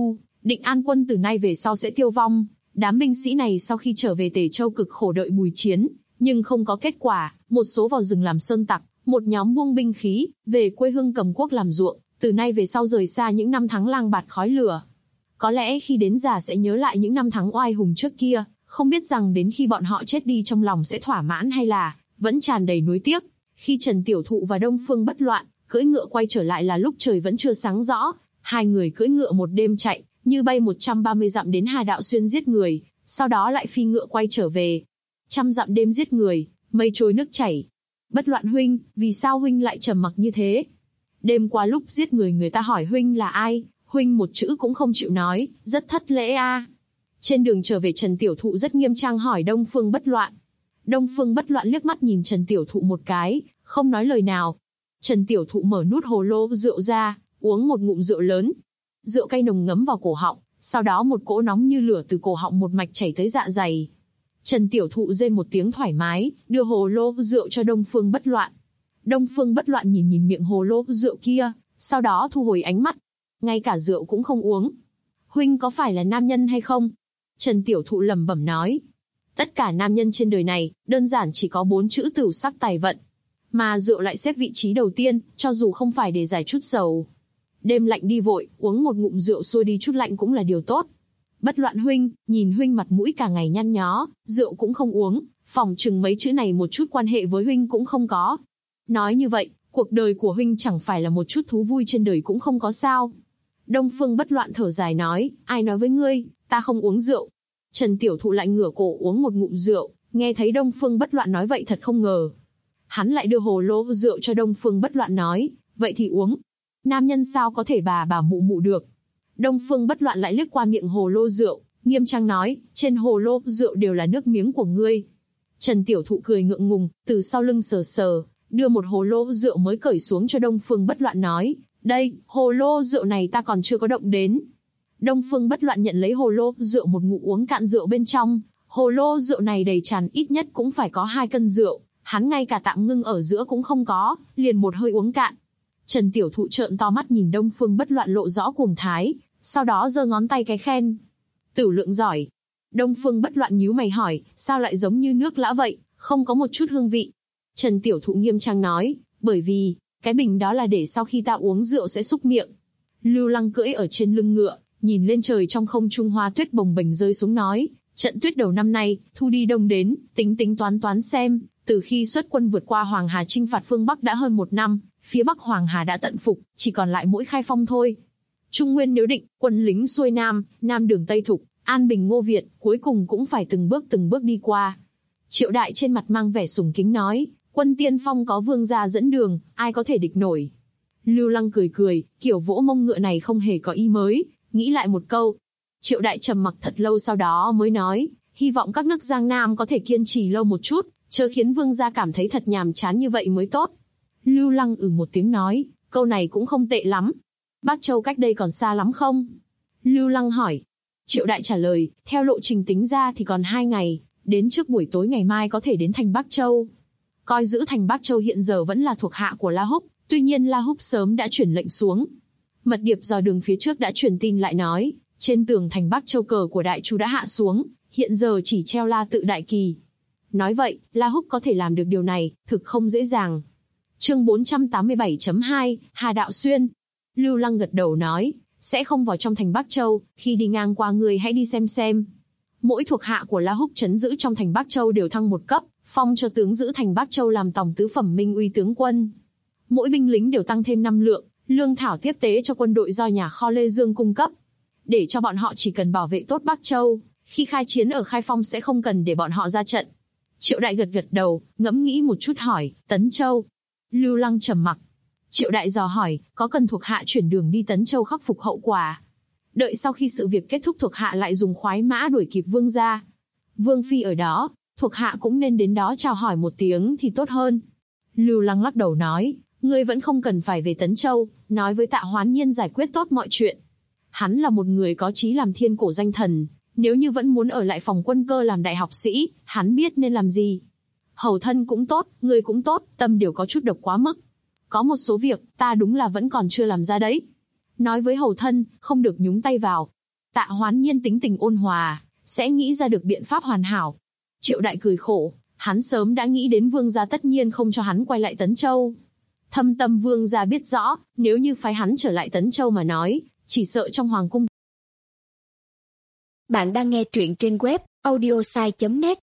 Định An quân từ nay về sau sẽ tiêu vong. Đám binh sĩ này sau khi trở về Tề Châu cực khổ đợi bùi chiến, nhưng không có kết quả, một số vào rừng làm sơn tặc, một nhóm buông binh khí, về quê hương cầm cuốc làm ruộng, từ nay về sau rời xa những năm tháng lang bạt khói lửa. Có lẽ khi đến già sẽ nhớ lại những năm tháng oai hùng trước kia, không biết rằng đến khi bọn họ chết đi trong lòng sẽ thỏa mãn hay là vẫn tràn đầy nuối tiếc. Khi Trần Tiểu Thụ và Đông Phương Bất Loạn cưỡi ngựa quay trở lại là lúc trời vẫn chưa sáng rõ, hai người cưỡi ngựa một đêm chạy, như bay 130 dặm đến Hà Đạo Xuyên giết người, sau đó lại phi ngựa quay trở về. 100 dặm đêm giết người, mây trôi nước chảy. Bất Loạn huynh, vì sao huynh lại trầm mặc như thế? Đêm qua lúc giết người người ta hỏi huynh là ai, huynh một chữ cũng không chịu nói, rất thất lễ a. Trên đường trở về Trần Tiểu Thụ rất nghiêm trang hỏi Đông Phương Bất Loạn. Đông Phương Bất Loạn liếc mắt nhìn Trần Tiểu Thụ một cái, không nói lời nào. Trần Tiểu Thụ mở nút hồ lô rượu ra, uống một ngụm rượu lớn. Rượu cay nồng ngấm vào cổ họng, sau đó một cỗ nóng như lửa từ cổ họng một mạch chảy tới dạ dày. Trần Tiểu Thụ rên một tiếng thoải mái, đưa hồ lô rượu cho Đông Phương Bất Loạn. Đông Phương Bất Loạn nhìn miệng hồ lô rượu kia, sau đó thu hồi ánh mắt. Ngay cả rượu cũng không uống. Huynh có phải là nam nhân hay không? Trần Tiểu Thụ lẩm bẩm nói. Tất cả nam nhân trên đời này, đơn giản chỉ có 4 chữ tửu sắc tài vận. Mà rượu lại xếp vị trí đầu tiên, cho dù không phải để giải chút sầu. Đêm lạnh đi vội, uống một ngụm rượu xua đi chút lạnh cũng là điều tốt. Bất Loạn huynh, nhìn huynh mặt mũi cả ngày nhăn nhó, rượu cũng không uống, phỏng chừng mấy chữ này một chút quan hệ với huynh cũng không có. Nói như vậy, cuộc đời của huynh chẳng phải là một chút thú vui trên đời cũng không có sao. Đông Phương Bất Loạn thở dài nói, ai nói với ngươi, ta không uống rượu. Trần Tiểu Thụ lại ngửa cổ uống một ngụm rượu, nghe thấy Đông Phương Bất Loạn nói vậy thật không ngờ. Hắn lại đưa hồ lô rượu cho Đông Phương Bất Loạn nói, vậy thì uống. Nam nhân sao có thể bà mụ mụ được. Đông Phương Bất Loạn lại liếc qua miệng hồ lô rượu, nghiêm trang nói, trên hồ lô rượu đều là nước miếng của ngươi. Trần Tiểu Thụ cười ngượng ngùng, từ sau lưng sờ sờ, đưa một hồ lô rượu mới cởi xuống cho Đông Phương Bất Loạn nói, đây, hồ lô rượu này ta còn chưa có động đến. Đông Phương Bất Loạn nhận lấy hồ lô rượu một ngụm uống cạn rượu bên trong, hồ lô rượu này đầy tràn ít nhất cũng phải có 2 cân rượu, hắn ngay cả tạm ngưng ở giữa cũng không có, liền một hơi uống cạn. Trần Tiểu Thụ trợn to mắt nhìn Đông Phương Bất Loạn lộ rõ cuồng thái, sau đó giơ ngón tay cái khen. Tửu lượng giỏi. Đông Phương Bất Loạn nhíu mày hỏi, sao lại giống như nước lã vậy, không có một chút hương vị. Trần Tiểu Thụ nghiêm trang nói, bởi vì, cái bình đó là để sau khi ta uống rượu sẽ xúc miệng. Lưu Lăng cưỡi ở trên lưng ngựa, nhìn lên trời trong không trung hoa tuyết bồng bềnh rơi xuống nói, trận tuyết đầu năm nay, thu đi đông đến, tính toán xem, từ khi xuất quân vượt qua Hoàng Hà chinh phạt phương Bắc đã hơn 1 năm, phía Bắc Hoàng Hà đã tận phục, chỉ còn lại mỗi Khai Phong thôi. Trung Nguyên nếu định, quân lính xuôi Nam, Nam đường Tây Thục, An Bình Ngô Việt, cuối cùng cũng phải từng bước đi qua. Triệu Đại trên mặt mang vẻ sùng kính nói, quân tiên phong có vương gia dẫn đường, ai có thể địch nổi. Lưu Lăng cười, kiểu vỗ mông ngựa này không hề có ý mới, nghĩ lại một câu. Triệu Đại trầm mặc thật lâu sau đó mới nói, hy vọng các nước Giang Nam có thể kiên trì lâu một chút, chớ khiến vương gia cảm thấy thật nhàm chán như vậy mới tốt. Lưu Lăng một tiếng nói, câu này cũng không tệ lắm. Bắc Châu cách đây còn xa lắm không? Lưu Lăng hỏi. Triệu Đại trả lời, theo lộ trình tính ra thì còn 2 ngày, đến trước buổi tối ngày mai có thể đến thành Bắc Châu. Coi giữ thành Bắc Châu hiện giờ vẫn là thuộc hạ của La Húc, tuy nhiên La Húc sớm đã chuyển lệnh xuống. Mật điệp dò đường phía trước đã truyền tin lại nói, trên tường thành Bắc Châu cờ của Đại Chu đã hạ xuống, hiện giờ chỉ treo La tự đại kỳ. Nói vậy, La Húc có thể làm được điều này, thực không dễ dàng. Chương 487.2, Hà Đạo Xuyên. Lưu Lăng gật đầu nói, sẽ không vào trong thành Bắc Châu, khi đi ngang qua người hãy đi xem. Mỗi thuộc hạ của La Húc trấn giữ trong thành Bắc Châu đều thăng 1 cấp, phong cho tướng giữ thành Bắc Châu làm tổng tứ phẩm minh uy tướng quân. Mỗi binh lính đều tăng thêm 5 lượng, lương thảo tiếp tế cho quân đội do nhà kho Lê Dương cung cấp. Để cho bọn họ chỉ cần bảo vệ tốt Bắc Châu, khi khai chiến ở Khai Phong sẽ không cần để bọn họ ra trận. Triệu Đại gật đầu, ngẫm nghĩ một chút hỏi, Tấn Châu. Lưu Lăng trầm mặc. Triệu Đại dò hỏi, có cần thuộc hạ chuyển đường đi Tấn Châu khắc phục hậu quả? Đợi sau khi sự việc kết thúc thuộc hạ lại dùng khoái mã đuổi kịp vương gia. Vương phi ở đó, thuộc hạ cũng nên đến đó chào hỏi một tiếng thì tốt hơn. Lưu Lăng lắc đầu nói, ngươi vẫn không cần phải về Tấn Châu, nói với Tạ Hoán Nhiên giải quyết tốt mọi chuyện. Hắn là một người có chí làm thiên cổ danh thần, nếu như vẫn muốn ở lại phòng quân cơ làm đại học sĩ, hắn biết nên làm gì. Hầu thân cũng tốt, ngươi cũng tốt, tâm đều có chút độc quá mức. Có một số việc, ta đúng là vẫn còn chưa làm ra đấy. Nói với hầu thân, không được nhúng tay vào. Tạ Hoán Nhiên tính tình ôn hòa, sẽ nghĩ ra được biện pháp hoàn hảo. Triệu Đại cười khổ, hắn sớm đã nghĩ đến Vương gia tất nhiên không cho hắn quay lại Tấn Châu. Thâm tâm Vương gia biết rõ, nếu như phái hắn trở lại Tấn Châu mà nói, chỉ sợ trong hoàng cung. Bạn đang nghe truyện trên web audiosai.net.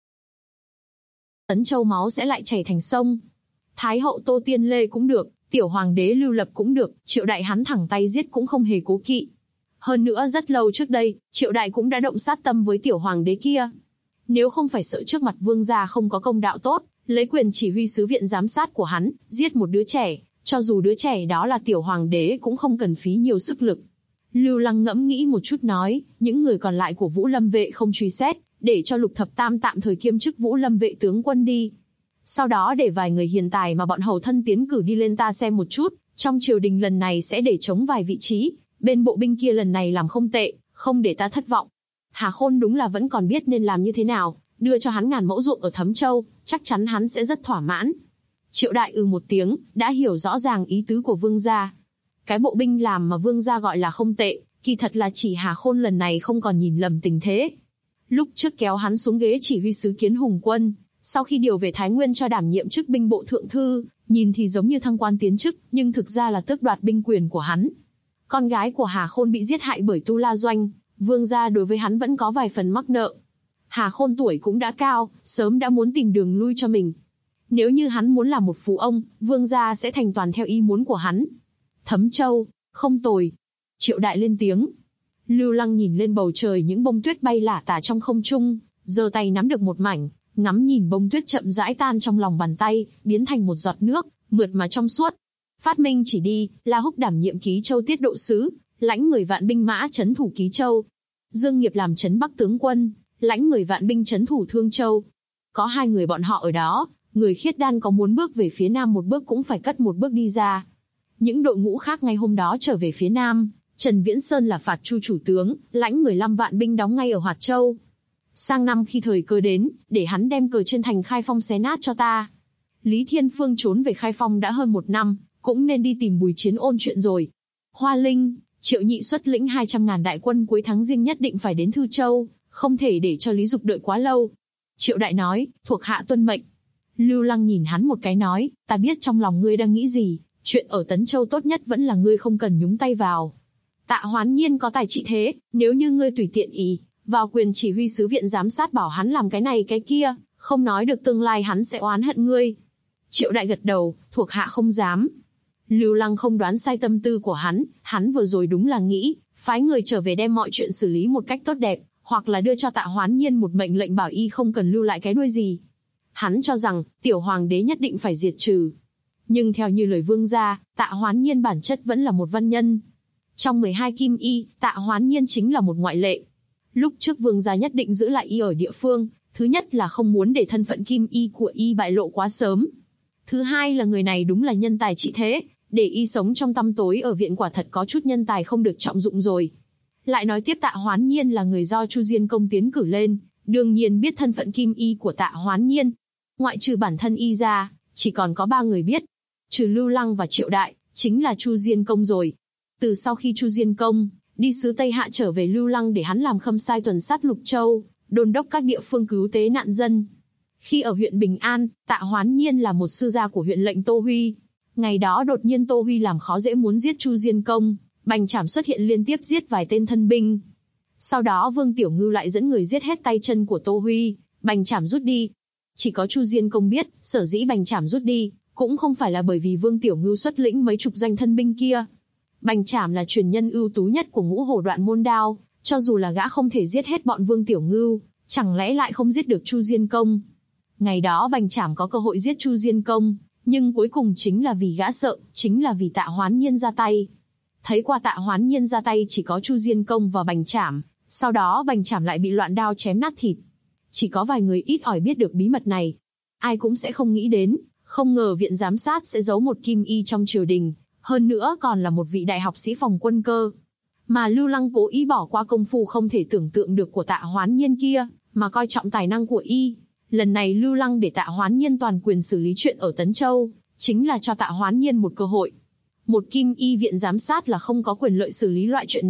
Tấn Châu máu sẽ lại chảy thành sông. Thái hậu Tô Tiên Lê cũng được, tiểu hoàng đế Lưu Lập cũng được, Triệu Đại hắn thẳng tay giết cũng không hề cố kỵ. Hơn nữa rất lâu trước đây, Triệu Đại cũng đã động sát tâm với tiểu hoàng đế kia. Nếu không phải sợ trước mặt Vương gia không có công đạo tốt, lấy quyền chỉ huy sứ viện giám sát của hắn, giết một đứa trẻ, cho dù đứa trẻ đó là tiểu hoàng đế cũng không cần phí nhiều sức lực. Lưu Lăng ngẫm nghĩ một chút nói, những người còn lại của Vũ Lâm vệ không truy xét, để cho Lục Thập Tam tạm thời kiêm chức Vũ Lâm vệ tướng quân đi. Sau đó để vài người hiền tài mà bọn hầu thân tiến cử đi lên ta xem một chút, trong triều đình lần này sẽ để chống vài vị trí, bên bộ binh kia lần này làm không tệ, không để ta thất vọng. Hà Khôn đúng là vẫn còn biết nên làm như thế nào, đưa cho hắn 1000 mẫu ruộng ở Thấm Châu, chắc chắn hắn sẽ rất thỏa mãn. Triệu Đại một tiếng, đã hiểu rõ ràng ý tứ của Vương gia. Cái bộ binh làm mà Vương gia gọi là không tệ, kỳ thật là chỉ Hà Khôn lần này không còn nhìn lầm tình thế. Lúc trước kéo hắn xuống ghế chỉ huy sứ Kiến Hùng quân, sau khi điều về Thái Nguyên cho đảm nhiệm chức binh bộ thượng thư, nhìn thì giống như thăng quan tiến chức, nhưng thực ra là tước đoạt binh quyền của hắn. Con gái của Hà Khôn bị giết hại bởi Tu La Doanh, Vương gia đối với hắn vẫn có vài phần mắc nợ. Hà Khôn tuổi cũng đã cao, sớm đã muốn tìm đường lui cho mình. Nếu như hắn muốn làm một phú ông, Vương gia sẽ thành toàn theo ý muốn của hắn. Thấm Châu, không tồi. Triệu Đại lên tiếng. Lưu Lăng nhìn lên bầu trời những bông tuyết bay lả tả trong không trung, giơ tay nắm được một mảnh, ngắm nhìn bông tuyết chậm rãi tan trong lòng bàn tay, biến thành một giọt nước, mượt mà trong suốt. Phát Minh chỉ đi, La Húc đảm nhiệm Ký Châu tiết độ sứ, lãnh 10 vạn binh mã trấn thủ Ký Châu. Dương Nghiệp làm trấn Bắc tướng quân, lãnh 10 vạn binh trấn thủ Thương Châu. Có 2 người bọn họ ở đó, người Khiết Đan có muốn bước về phía nam một bước cũng phải cất một bước đi ra. Những đội ngũ khác ngay hôm đó trở về phía nam, Trần Viễn Sơn là Phạt Chu chủ tướng, lãnh 15 vạn binh đóng ngay ở Hoạt Châu. Sang năm khi thời cơ đến, để hắn đem cờ trên thành Khai Phong xé nát cho ta. Lý Thiên Phương trốn về Khai Phong đã hơn 1 năm, cũng nên đi tìm Bùi Chiến ôn chuyện rồi. Hoa Linh, Triệu Nhị xuất lĩnh 200.000 đại quân cuối tháng Giêng nhất định phải đến Thư Châu, không thể để cho Lý Dục đợi quá lâu. Triệu Đại nói, thuộc hạ tuân mệnh. Lưu Lăng nhìn hắn một cái nói, ta biết trong lòng ngươi đang nghĩ gì, chuyện ở Tấn Châu tốt nhất vẫn là ngươi không cần nhúng tay vào. Tạ Hoán Nhiên có tài trị thế, nếu như ngươi tùy tiện ý, vào quyền chỉ huy sứ viện giám sát bảo hắn làm cái này cái kia, không nói được tương lai hắn sẽ oán hận ngươi. Triệu Đại gật đầu, thuộc hạ không dám. Lưu Lăng không đoán sai tâm tư của hắn vừa rồi đúng là nghĩ, phái người trở về đem mọi chuyện xử lý một cách tốt đẹp, hoặc là đưa cho Tạ Hoán Nhiên một mệnh lệnh bảo y không cần lưu lại cái đuôi gì. Hắn cho rằng, tiểu hoàng đế nhất định phải diệt trừ. Nhưng theo như lời Vương gia, Tạ Hoán Nhiên bản chất vẫn là một văn nhân. Trong 12 kim y, Tạ Hoán Nhiên chính là một ngoại lệ. Lúc trước Vương gia nhất định giữ lại y ở địa phương, thứ nhất là không muốn để thân phận kim y của y bại lộ quá sớm. Thứ hai là người này đúng là nhân tài trị thế, để y sống trong tăm tối ở viện quả thật có chút nhân tài không được trọng dụng rồi. Lại nói tiếp Tạ Hoán Nhiên là người do Chu Diên Công tiến cử lên, đương nhiên biết thân phận kim y của Tạ Hoán Nhiên. Ngoại trừ bản thân y ra, chỉ còn có 3 người biết. Trừ Lưu Lăng và Triệu Đại, chính là Chu Diên Công rồi. Từ sau khi Chu Diên Công đi xứ Tây Hạ trở về Lưu Lăng để hắn làm khâm sai tuần sát Lục Châu, đôn đốc các địa phương cứu tế nạn dân. Khi ở huyện Bình An, Tạ Hoán Nhiên là một sư gia của huyện lệnh Tô Huy. Ngày đó đột nhiên Tô Huy làm khó dễ muốn giết Chu Diên Công, Bành Trảm xuất hiện liên tiếp giết vài tên thân binh. Sau đó Vương Tiểu Ngưu lại dẫn người giết hết tay chân của Tô Huy, Bành Trảm rút đi. Chỉ có Chu Diên Công biết, sở dĩ Bành Trảm rút đi, cũng không phải là bởi vì Vương Tiểu Ngưu xuất lĩnh mấy chục danh thân binh kia. Bành Trảm là truyền nhân ưu tú nhất của Ngũ Hổ Đoạn môn đao, cho dù là gã không thể giết hết bọn Vương Tiểu Ngưu, chẳng lẽ lại không giết được Chu Diên Công. Ngày đó Bành Trảm có cơ hội giết Chu Diên Công, nhưng cuối cùng chính là vì gã sợ, chính là vì Tạ Hoán Nhiên ra tay. Thấy qua Tạ Hoán Nhiên ra tay chỉ có Chu Diên Công và Bành Trảm, sau đó Bành Trảm lại bị loạn đao chém nát thịt. Chỉ có vài người ít ỏi biết được bí mật này. Ai cũng sẽ không nghĩ đến, không ngờ viện giám sát sẽ giấu một kim y trong triều đình, hơn nữa còn là một vị đại học sĩ phòng quân cơ. Mà Lưu Lăng cố ý bỏ qua công phu không thể tưởng tượng được của Tạ Hoán Nhiên kia, mà coi trọng tài năng của y. Lần này Lưu Lăng để Tạ Hoán Nhiên toàn quyền xử lý chuyện ở Tấn Châu, chính là cho Tạ Hoán Nhiên một cơ hội. Một kim y viện giám sát là không có quyền lợi xử lý loại chuyện này,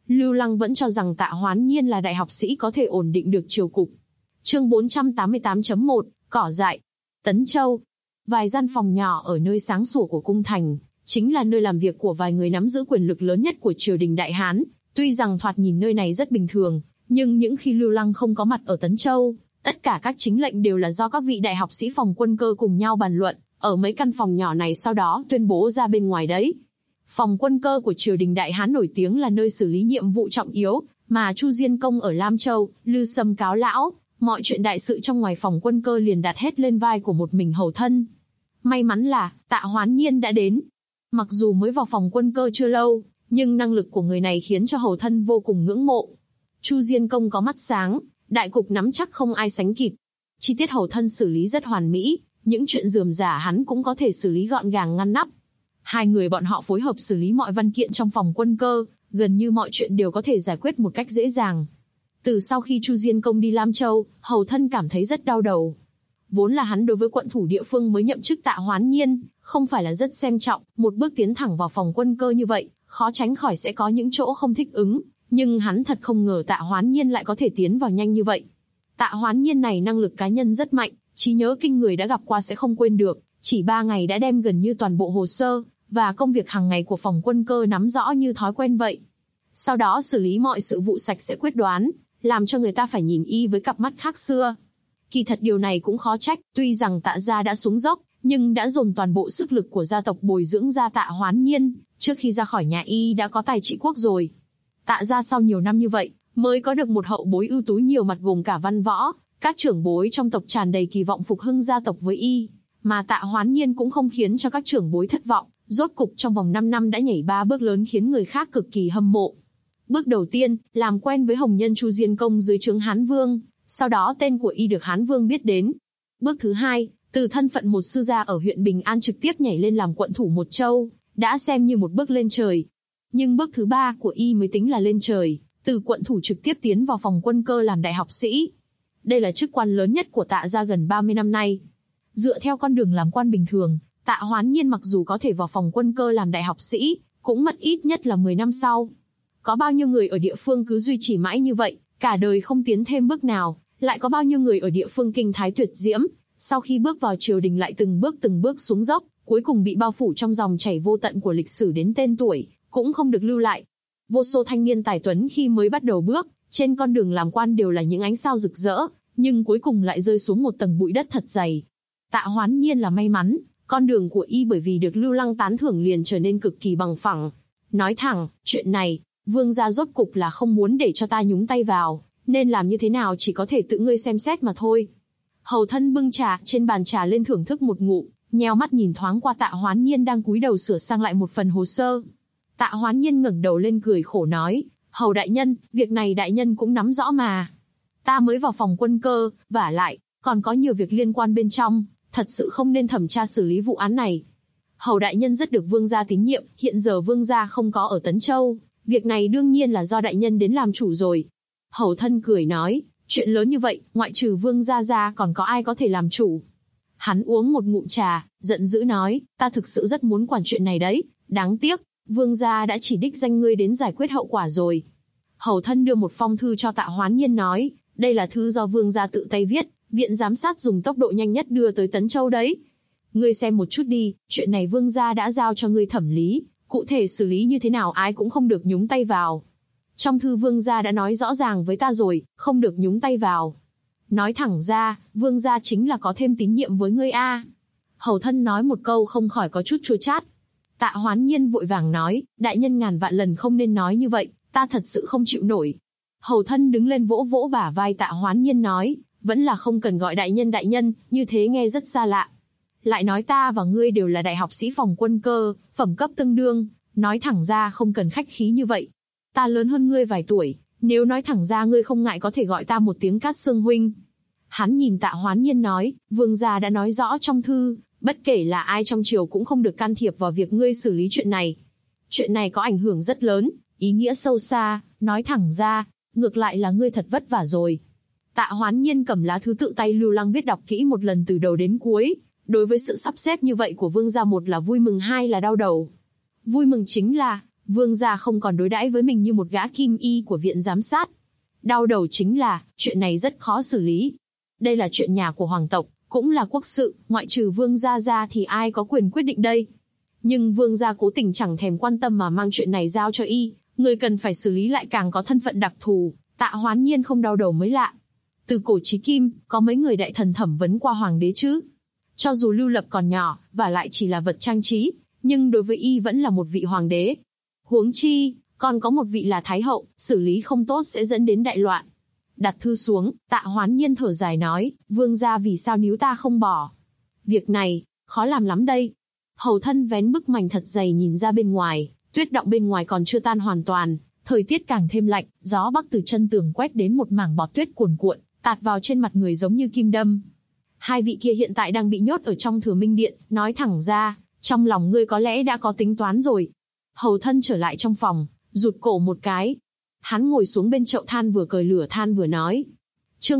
Lưu Lăng vẫn cho rằng Tạ Hoán Nhiên là đại học sĩ có thể ổn định được triều cục. Chương 488.1, cỏ dại. Tấn Châu. Vài gian phòng nhỏ ở nơi sáng sủa của cung thành, chính là nơi làm việc của vài người nắm giữ quyền lực lớn nhất của triều đình Đại Hán. Tuy rằng thoạt nhìn nơi này rất bình thường, nhưng những khi Lưu Lăng không có mặt ở Tấn Châu, tất cả các chính lệnh đều là do các vị đại học sĩ phòng quân cơ cùng nhau bàn luận, ở mấy căn phòng nhỏ này sau đó tuyên bố ra bên ngoài đấy. Phòng quân cơ của triều đình Đại Hán nổi tiếng là nơi xử lý nhiệm vụ trọng yếu, mà Chu Diên Công ở Lam Châu, Lư Sâm cáo lão, mọi chuyện đại sự trong ngoài phòng quân cơ liền đặt hết lên vai của một mình Hầu Thân. May mắn là, Tạ Hoán Nhiên đã đến. Mặc dù mới vào phòng quân cơ chưa lâu, nhưng năng lực của người này khiến cho Hầu Thân vô cùng ngưỡng mộ. Chu Diên Công có mắt sáng, đại cục nắm chắc không ai sánh kịp. Chi tiết Hầu Thân xử lý rất hoàn mỹ, những chuyện rườm rà hắn cũng có thể xử lý gọn gàng ngăn nắp. Hai người bọn họ phối hợp xử lý mọi văn kiện trong phòng quân cơ, gần như mọi chuyện đều có thể giải quyết một cách dễ dàng. Từ sau khi Chu Diên Công đi Lam Châu, Hầu Thân cảm thấy rất đau đầu. Vốn là hắn đối với quận thủ địa phương mới nhậm chức Tạ Hoán Nhiên, không phải là rất xem trọng, một bước tiến thẳng vào phòng quân cơ như vậy, khó tránh khỏi sẽ có những chỗ không thích ứng, nhưng hắn thật không ngờ Tạ Hoán Nhiên lại có thể tiến vào nhanh như vậy. Tạ Hoán Nhiên này năng lực cá nhân rất mạnh, trí nhớ kinh người đã gặp qua sẽ không quên được, chỉ 3 ngày đã đem gần như toàn bộ hồ sơ và công việc hàng ngày của phòng quân cơ nắm rõ như thói quen vậy. Sau đó xử lý mọi sự vụ sạch sẽ quyết đoán, làm cho người ta phải nhìn y với cặp mắt khác xưa. Kỳ thật điều này cũng khó trách, tuy rằng Tạ gia đã xuống dốc, nhưng đã dồn toàn bộ sức lực của gia tộc bồi dưỡng ra Tạ Hoán Nhiên, trước khi ra khỏi nhà y đã có tài trị quốc rồi. Tạ gia sau nhiều năm như vậy, mới có được một hậu bối ưu tú nhiều mặt gồm cả văn võ, các trưởng bối trong tộc tràn đầy kỳ vọng phục hưng gia tộc với y, mà Tạ Hoán Nhiên cũng không khiến cho các trưởng bối thất vọng, rốt cục trong vòng 5 năm đã nhảy 3 bước lớn khiến người khác cực kỳ hâm mộ. Bước đầu tiên, làm quen với hồng nhân Chu Diên Công dưới trướng Hán Vương, sau đó tên của y được Hán Vương biết đến. Bước thứ hai, từ thân phận một sư gia ở huyện Bình An trực tiếp nhảy lên làm quận thủ một châu, đã xem như một bước lên trời. Nhưng bước thứ ba của y mới tính là lên trời, từ quận thủ trực tiếp tiến vào phòng quân cơ làm đại học sĩ. Đây là chức quan lớn nhất của Tạ gia gần 30 năm nay. Dựa theo con đường làm quan bình thường, Tạ Hoán Nhiên mặc dù có thể vào phòng quân cơ làm đại học sĩ, cũng mất ít nhất là 10 năm sau. Có bao nhiêu người ở địa phương cứ duy trì mãi như vậy, cả đời không tiến thêm bước nào, lại có bao nhiêu người ở địa phương kinh thái tuyệt diễm, sau khi bước vào triều đình lại từng bước xuống dốc, cuối cùng bị bao phủ trong dòng chảy vô tận của lịch sử đến tên tuổi, cũng không được lưu lại. Vô số thanh niên tài tuấn khi mới bắt đầu bước, trên con đường làm quan đều là những ánh sao rực rỡ, nhưng cuối cùng lại rơi xuống một tầng bụi đất thật dày. Tạ Hoán Nhiên là may mắn, con đường của y bởi vì được Lưu Lăng tán thưởng liền trở nên cực kỳ bằng phẳng. Nói thẳng, chuyện này, Vương gia rốt cục là không muốn để cho ta nhúng tay vào, nên làm như thế nào chỉ có thể tự ngươi xem xét mà thôi. Hầu Thân bưng trà trên bàn trà lên thưởng thức một ngụm, nheo mắt nhìn thoáng qua Tạ Hoán Nhiên đang cúi đầu sửa sang lại một phần hồ sơ. Tạ Hoán Nhiên ngẩng đầu lên cười khổ nói, Hầu đại nhân, việc này đại nhân cũng nắm rõ mà. Ta mới vào phòng quân cơ, vả lại, còn có nhiều việc liên quan bên trong, thật sự không nên thẩm tra xử lý vụ án này. Hầu đại nhân rất được Vương gia tín nhiệm, hiện giờ Vương gia không có ở Tấn Châu, việc này đương nhiên là do đại nhân đến làm chủ rồi. Hầu Thân cười nói, chuyện lớn như vậy, ngoại trừ Vương gia ra còn có ai có thể làm chủ. Hắn uống một ngụm trà, giận dữ nói, ta thực sự rất muốn quản chuyện này đấy, đáng tiếc, Vương gia đã chỉ đích danh ngươi đến giải quyết hậu quả rồi. Hầu Thân đưa một phong thư cho Tạ Hoán Nhiên nói, đây là thư do Vương gia tự tay viết, viện giám sát dùng tốc độ nhanh nhất đưa tới Tấn Châu đấy. Ngươi xem một chút đi, chuyện này Vương gia đã giao cho ngươi thẩm lý, cụ thể xử lý như thế nào ai cũng không được nhúng tay vào. Trong thư Vương gia đã nói rõ ràng với ta rồi, không được nhúng tay vào. Nói thẳng ra, Vương gia chính là có thêm tín nhiệm với ngươi a. Hầu Thân nói một câu không khỏi có chút chua chát. Tạ Hoán Nhiên vội vàng nói, đại nhân ngàn vạn lần không nên nói như vậy, ta thật sự không chịu nổi. Hầu Thân đứng lên vỗ vỗ bả vai Tạ Hoán Nhiên nói, vẫn là không cần gọi đại nhân, như thế nghe rất xa lạ. Lại nói ta và ngươi đều là đại học sĩ phòng quân cơ, phẩm cấp tương đương, nói thẳng ra không cần khách khí như vậy. Ta lớn hơn ngươi vài tuổi, nếu nói thẳng ra ngươi không ngại có thể gọi ta một tiếng Cát Xương huynh. Hắn nhìn Tạ Hoán Nhiên nói, Vương gia đã nói rõ trong thư, bất kể là ai trong triều cũng không được can thiệp vào việc ngươi xử lý chuyện này. Chuyện này có ảnh hưởng rất lớn, ý nghĩa sâu xa, nói thẳng ra, ngược lại là ngươi thật vất vả rồi. Tạ Hoán Nhiên cầm lá thư tự tay Lưu Lăng viết đọc kỹ một lần từ đầu đến cuối. Đối với sự sắp xếp như vậy của Vương gia, một là vui mừng, hai là đau đầu. Vui mừng chính là, Vương gia không còn đối đãi với mình như một gã kim y của viện giám sát. Đau đầu chính là, chuyện này rất khó xử lý. Đây là chuyện nhà của hoàng tộc, cũng là quốc sự, ngoại trừ vương gia ra thì ai có quyền quyết định đây. Nhưng vương gia cố tình chẳng thèm quan tâm mà mang chuyện này giao cho y, người cần phải xử lý lại càng có thân phận đặc thù, Tạ Hoán Nhiên không đau đầu mới lạ. Từ cổ chí kim, có mấy người đại thần thẩm vấn qua hoàng đế chứ? Cho dù Lưu Lập còn nhỏ, và lại chỉ là vật trang trí, nhưng đối với y vẫn là một vị hoàng đế. Huống chi, còn có một vị là thái hậu, xử lý không tốt sẽ dẫn đến đại loạn. Đặt thư xuống, Tạ Hoán Nhiên thở dài nói, vương gia vì sao níu ta không bỏ? Việc này, khó làm lắm đây. Hầu thân vén bức mành thật dày nhìn ra bên ngoài, tuyết động bên ngoài còn chưa tan hoàn toàn, thời tiết càng thêm lạnh, gió bắc từ chân tường quét đến một mảng bọt tuyết cuồn cuộn, tạt vào trên mặt người giống như kim đâm. Hai vị kia hiện tại đang bị nhốt ở trong Thừa Minh Điện, nói thẳng ra, trong lòng ngươi có lẽ đã có tính toán rồi. Hầu thân trở lại trong phòng, rụt cổ một cái. Hắn ngồi xuống bên chậu than vừa cởi lửa than vừa nói. Chương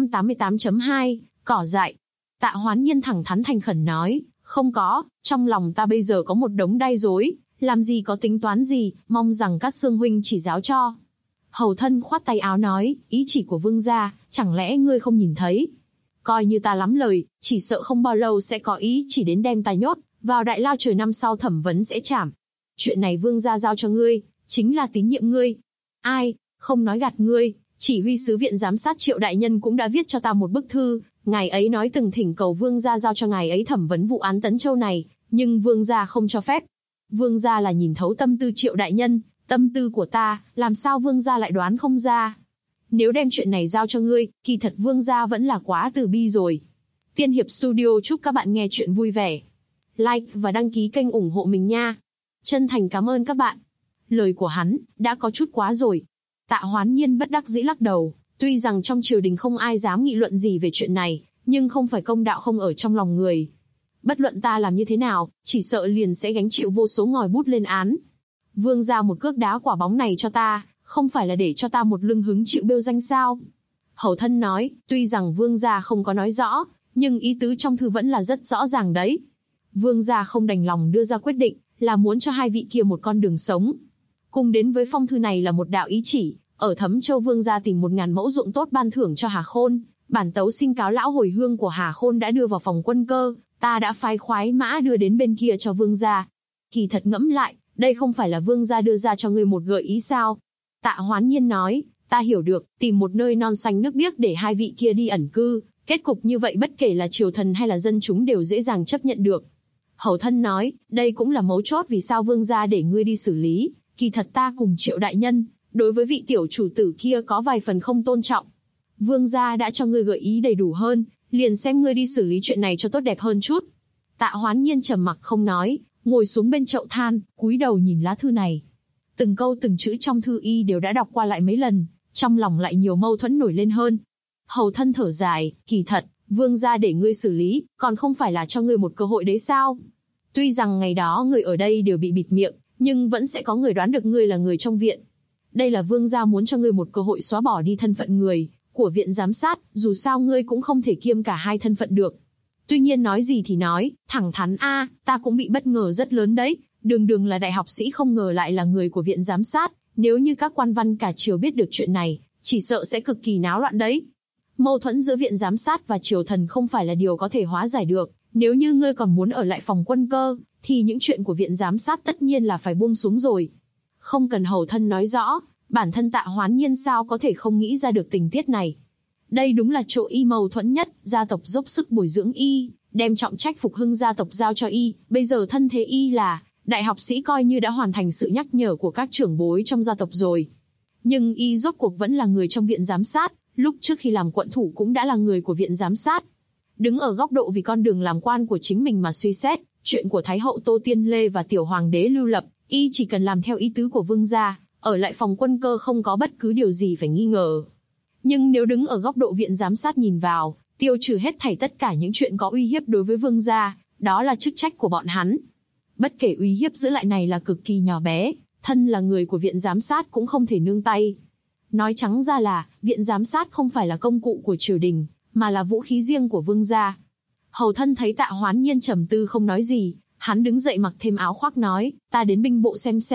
488.2, cỏ dại. Tạ Hoán Nhiên thẳng thắn thành khẩn nói, không có, trong lòng ta bây giờ có một đống đay rối, làm gì có tính toán gì, mong rằng Cát Xương huynh chỉ giáo cho. Hầu thân khoát tay áo nói, ý chỉ của vương gia, chẳng lẽ ngươi không nhìn thấy? Coi như ta lắm lời, chỉ sợ không bao lâu sẽ có ý chỉ đến đem ta nhốt, vào đại lao trời năm sau thẩm vấn sẽ trảm. Chuyện này vương gia giao cho ngươi, chính là tín nhiệm ngươi. Ai, không nói gạt ngươi, chỉ huy sứ viện giám sát Triệu đại nhân cũng đã viết cho ta một bức thư, ngài ấy nói từng thỉnh cầu vương gia giao cho ngài ấy thẩm vấn vụ án Tấn Châu này, nhưng vương gia không cho phép. Vương gia là nhìn thấu tâm tư Triệu đại nhân, tâm tư của ta, làm sao vương gia lại đoán không ra? Nếu đem chuyện này giao cho ngươi, kỳ thật vương gia vẫn là quá từ bi rồi. Tiên Hiệp Studio chúc các bạn nghe chuyện vui vẻ. Like và đăng ký kênh ủng hộ mình nha. Chân thành cảm ơn các bạn. Lời của hắn, đã có chút quá rồi. Tạ Hoán Nhiên bất đắc dĩ lắc đầu, tuy rằng trong triều đình không ai dám nghị luận gì về chuyện này, nhưng không phải công đạo không ở trong lòng người. Bất luận ta làm như thế nào, chỉ sợ liền sẽ gánh chịu vô số ngòi bút lên án. Vương gia một cước đá quả bóng này cho ta, không phải là để cho ta một lưng hứng chịu bêu danh sao? Hầu thân nói, tuy rằng vương gia không có nói rõ, nhưng ý tứ trong thư vẫn là rất rõ ràng đấy. Vương gia không đành lòng đưa ra quyết định, là muốn cho hai vị kia một con đường sống. Cùng đến với phong thư này là một đạo ý chỉ, ở Thấm Châu vương gia tìm 1000 mẫu ruộng tốt ban thưởng cho Hà Khôn, bản tấu xin cáo lão hồi hương của Hà Khôn đã đưa vào phòng quân cơ, ta đã phái khoái mã đưa đến bên kia cho vương gia. Kỳ thật ngẫm lại, đây không phải là vương gia đưa ra cho ngươi một gợi ý sao? Tạ Hoán Nhiên nói, ta hiểu được, tìm một nơi non xanh nước biếc để hai vị kia đi ẩn cư, kết cục như vậy bất kể là triều thần hay là dân chúng đều dễ dàng chấp nhận được. Hầu thân nói, đây cũng là mấu chốt vì sao vương gia để ngươi đi xử lý, kỳ thật ta cùng Triệu đại nhân, đối với vị tiểu chủ tử kia có vài phần không tôn trọng. Vương gia đã cho ngươi gợi ý đầy đủ hơn, liền xem ngươi đi xử lý chuyện này cho tốt đẹp hơn chút. Tạ Hoán Nhiên trầm mặc không nói, ngồi xuống bên chậu than, cúi đầu nhìn lá thư này. Từng câu từng chữ trong thư y đều đã đọc qua lại mấy lần, trong lòng lại nhiều mâu thuẫn nổi lên hơn. Hầu thân thở dài, kỳ thật, vương gia để ngươi xử lý, còn không phải là cho ngươi một cơ hội đấy sao? Tuy rằng ngày đó người ở đây đều bị bịt miệng, nhưng vẫn sẽ có người đoán được ngươi là người trong viện. Đây là vương gia muốn cho ngươi một cơ hội xóa bỏ đi thân phận người của viện giám sát, dù sao ngươi cũng không thể kiêm cả hai thân phận được. Tuy nhiên nói gì thì nói, thẳng thắn ta cũng bị bất ngờ rất lớn đấy, đường là đại học sĩ không ngờ lại là người của viện giám sát, nếu như các quan văn cả triều biết được chuyện này, chỉ sợ sẽ cực kỳ náo loạn đấy. Mâu thuẫn giữa viện giám sát và triều thần không phải là điều có thể hóa giải được, nếu như ngươi còn muốn ở lại phòng quân cơ, thì những chuyện của viện giám sát tất nhiên là phải buông xuống rồi. Không cần hầu thân nói rõ, bản thân Tạ Hoán Nhiên sao có thể không nghĩ ra được tình tiết này. Đây đúng là chỗ y mâu thuẫn nhất, gia tộc dốc sức bồi dưỡng y, đem trọng trách phục hưng gia tộc giao cho y, bây giờ thân thế y là đại học sĩ coi như đã hoàn thành sự nhắc nhở của các trưởng bối trong gia tộc rồi. Nhưng y rốt cuộc vẫn là người trong viện giám sát, lúc trước khi làm quận thủ cũng đã là người của viện giám sát. Đứng ở góc độ vì con đường làm quan của chính mình mà suy xét, chuyện của Thái hậu Tô Tiên Lê và tiểu hoàng đế Lưu Lập, y chỉ cần làm theo ý tứ của vương gia, ở lại phòng quân cơ không có bất cứ điều gì phải nghi ngờ. Nhưng nếu đứng ở góc độ viện giám sát nhìn vào, tiêu trừ hết thảy tất cả những chuyện có uy hiếp đối với vương gia, đó là chức trách của bọn hắn. Bất kể uy hiếp giữ lại này là cực kỳ nhỏ bé, thân là người của viện giám sát cũng không thể nương tay. Nói trắng ra là, viện giám sát không phải là công cụ của triều đình, mà là vũ khí riêng của vương gia. Hầu thân thấy Tạ Hoán Nhiên trầm tư không nói gì, hắn đứng dậy mặc thêm áo khoác nói, ta đến binh bộ xem,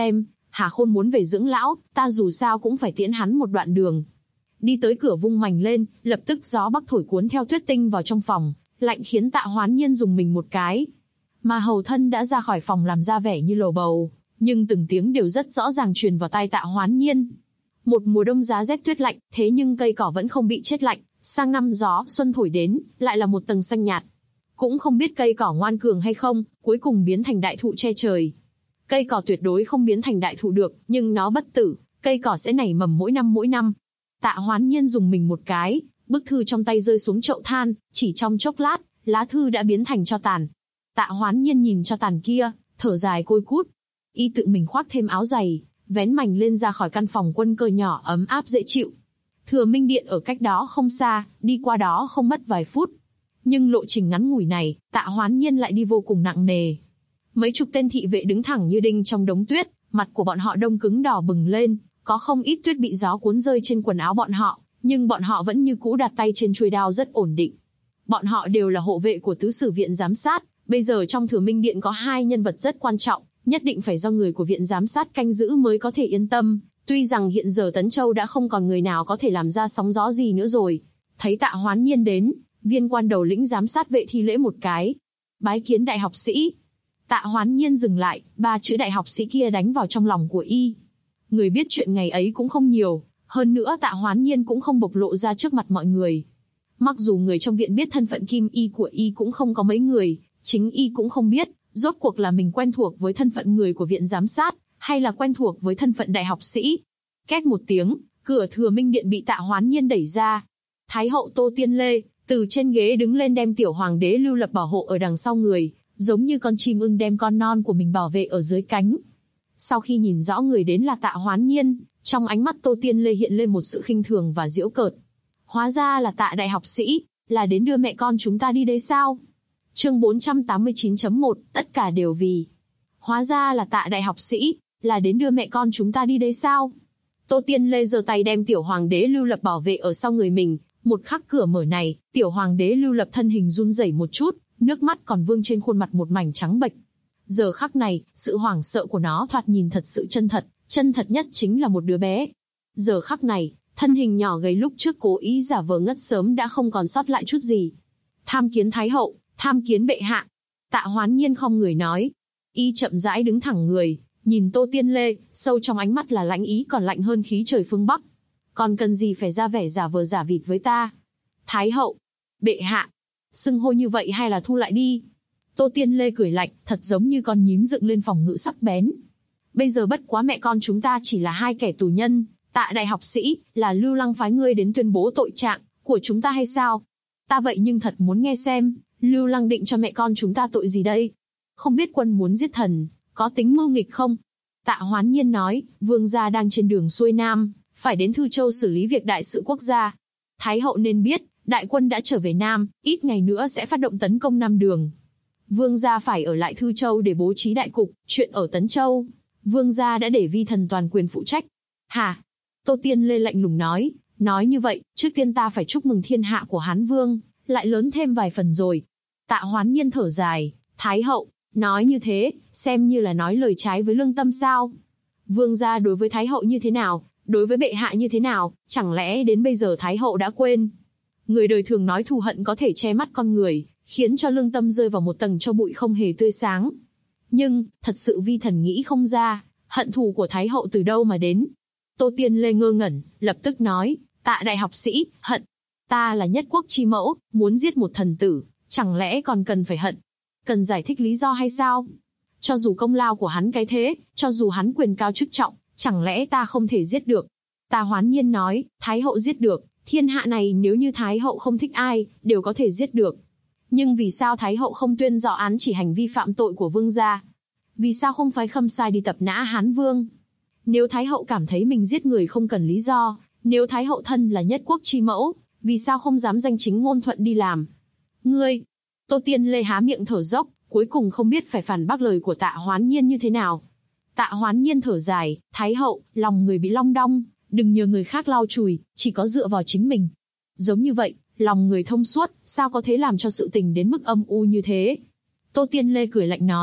Hà Khôn muốn về dưỡng lão, ta dù sao cũng phải tiễn hắn một đoạn đường. Đi tới cửa vung mành lên, lập tức gió bắc thổi cuốn theo tuyết tinh vào trong phòng, lạnh khiến Tạ Hoán Nhiên dùng mình một cái. Mà hầu thân đã ra khỏi phòng làm ra vẻ như lầu bầu, nhưng từng tiếng đều rất rõ ràng truyền vào tai Tạ Hoán Nhiên. Một mùa đông giá rét tuyết lạnh, thế nhưng cây cỏ vẫn không bị chết lạnh, sang năm gió xuân thổi đến, lại là một tầng xanh nhạt. Cũng không biết cây cỏ ngoan cường hay không, cuối cùng biến thành đại thụ che trời. Cây cỏ tuyệt đối không biến thành đại thụ được, nhưng nó bất tử, cây cỏ sẽ nảy mầm mỗi năm. Tạ Hoán Nhiên dùng mình một cái, bức thư trong tay rơi xuống chậu than, chỉ trong chốc lát, lá thư đã biến thành tro tàn. Tạ Hoán Nhiên nhìn tro tàn kia, thở dài côi cút. Y tự mình khoác thêm áo dày, vén mành lên ra khỏi căn phòng quân cơ nhỏ ấm áp dễ chịu. Thừa Minh Điện ở cách đó không xa, đi qua đó không mất vài phút. Nhưng lộ trình ngắn ngủi này, Tạ Hoán Nhiên lại đi vô cùng nặng nề. Mấy chục tên thị vệ đứng thẳng như đinh trong đống tuyết, mặt của bọn họ đông cứng đỏ bừng lên, có không ít tuyết bị gió cuốn rơi trên quần áo bọn họ, nhưng bọn họ vẫn như cũ đặt tay trên chuôi đao rất ổn định. Bọn họ đều là hộ vệ của tứ sử viện giám sát, bây giờ trong Thừa Minh Điện có hai nhân vật rất quan trọng, nhất định phải do người của viện giám sát canh giữ mới có thể yên tâm. Tuy rằng hiện giờ Tấn Châu đã không còn người nào có thể làm ra sóng gió gì nữa rồi. Thấy Tạ Hoán Nhiên đến, viên quan đầu lĩnh giám sát vệ thi lễ một cái. Bái kiến đại học sĩ. Tạ Hoán Nhiên dừng lại, ba chữ đại học sĩ kia đánh vào trong lòng của y. Người biết chuyện ngày ấy cũng không nhiều, hơn nữa Tạ Hoán Nhiên cũng không bộc lộ ra trước mặt mọi người. Mặc dù người trong viện biết thân phận kim y của y cũng không có mấy người, chính y cũng không biết, rốt cuộc là mình quen thuộc với thân phận người của viện giám sát, hay là quen thuộc với thân phận đại học sĩ. Két một tiếng, cửa Thừa Minh Điện bị Tạ Hoán Nhiên đẩy ra. Thái hậu Tô Tiên Lê từ trên ghế đứng lên đem tiểu hoàng đế Lưu Lập bảo hộ ở đằng sau người, giống như con chim ưng đem con non của mình bảo vệ ở dưới cánh. Sau khi nhìn rõ người đến là Tạ Hoán Nhiên, trong ánh mắt Tô Tiên Lê hiện lên một sự khinh thường và giễu cợt. Hóa ra là Tạ đại học sĩ, là đến đưa mẹ con chúng ta đi đấy sao? Chương 489.1, tất cả đều vì. Hóa ra là Tạ đại học sĩ, là đến đưa mẹ con chúng ta đi đấy sao? Tô Tiên Lê giơ tay đem tiểu hoàng đế Lưu Lập bảo vệ ở sau người mình, một khắc cửa mở này, tiểu hoàng đế Lưu Lập thân hình run rẩy một chút, nước mắt còn vương trên khuôn mặt một mảnh trắng bệch. Giờ khắc này, sự hoảng sợ của nó thoạt nhìn thật sự chân thật nhất chính là một đứa bé. Giờ khắc này, thân hình nhỏ gầy lúc trước cố ý giả vờ ngất sớm đã không còn sót lại chút gì. Tham kiến Thái hậu, tham kiến bệ hạ. Tạ Hoán Nhiên khom người nói. Y chậm rãi đứng thẳng người, nhìn Tô Tiên Lê, sâu trong ánh mắt là lãnh ý còn lạnh hơn khí trời phương Bắc. Còn cần gì phải ra vẻ giả vờ giả vịt với ta? Thái hậu, bệ hạ, xưng hô như vậy hay là thu lại đi? Tô Tiên Lê cười lạnh, thật giống như con nhím dựng lên phòng ngự sắc bén. Bây giờ bất quá mẹ con chúng ta chỉ là hai kẻ tù nhân, Tạ đại học sĩ, là Lưu Lăng phái ngươi đến tuyên bố tội trạng của chúng ta hay sao? Ta vậy nhưng thật muốn nghe xem, Lưu Lăng định cho mẹ con chúng ta tội gì đây? Không biết quân muốn giết thần, có tính mưu nghịch không? Tạ Hoán Nhiên nói, vương gia đang trên đường xuôi Nam, phải đến Thư Châu xử lý việc đại sự quốc gia. Thái hậu nên biết, đại quân đã trở về Nam, ít ngày nữa sẽ phát động tấn công Nam Đường. Vương gia phải ở lại Thư Châu để bố trí đại cục, chuyện ở Tấn Châu, vương gia đã để vi thần toàn quyền phụ trách. Hả? Tô Tiên Lê lạnh lùng nói như vậy, trước tiên ta phải chúc mừng thiên hạ của Hán Vương, lại lớn thêm vài phần rồi. Tạ Hoán Nhiên thở dài, Thái hậu, nói như thế, xem như là nói lời trái với lương tâm sao? Vương gia đối với Thái hậu như thế nào, đối với bệ hạ như thế nào, chẳng lẽ đến bây giờ Thái hậu đã quên? Người đời thường nói thù hận có thể che mắt con người, khiến cho lương tâm rơi vào một tầng tro bụi không hề tươi sáng. Nhưng, thật sự vi thần nghĩ không ra, hận thù của Thái hậu từ đâu mà đến. Tô Tiên Lê ngơ ngẩn, lập tức nói, Tạ đại học sĩ, hận. Ta là nhất quốc chi mẫu, muốn giết một thần tử, chẳng lẽ còn cần phải hận? Cần giải thích lý do hay sao? Cho dù công lao của hắn cái thế, cho dù hắn quyền cao chức trọng, chẳng lẽ ta không thể giết được? Tạ Hoán Nhiên nói, Thái hậu giết được, thiên hạ này nếu như Thái hậu không thích ai, đều có thể giết được. Nhưng vì sao Thái hậu không tuyên rõ án chỉ hành vi phạm tội của vương gia? Vì sao không phái Khâm Sai đi tập nã Hán Vương? Nếu Thái hậu cảm thấy mình giết người không cần lý do, nếu Thái hậu thân là nhất quốc chi mẫu, vì sao không dám danh chính ngôn thuận đi làm? Ngươi! Tô Tiên Lê há miệng thở dốc, cuối cùng không biết phải phản bác lời của Tạ Hoán Nhiên như thế nào. Tạ Hoán Nhiên thở dài, Thái hậu, lòng người bị long đong, đừng nhờ người khác lau chùi, chỉ có dựa vào chính mình. Giống như vậy, lòng người thông suốt, sao có thể làm cho sự tình đến mức âm u như thế? Tô Tiên Lê cười lạnh nói,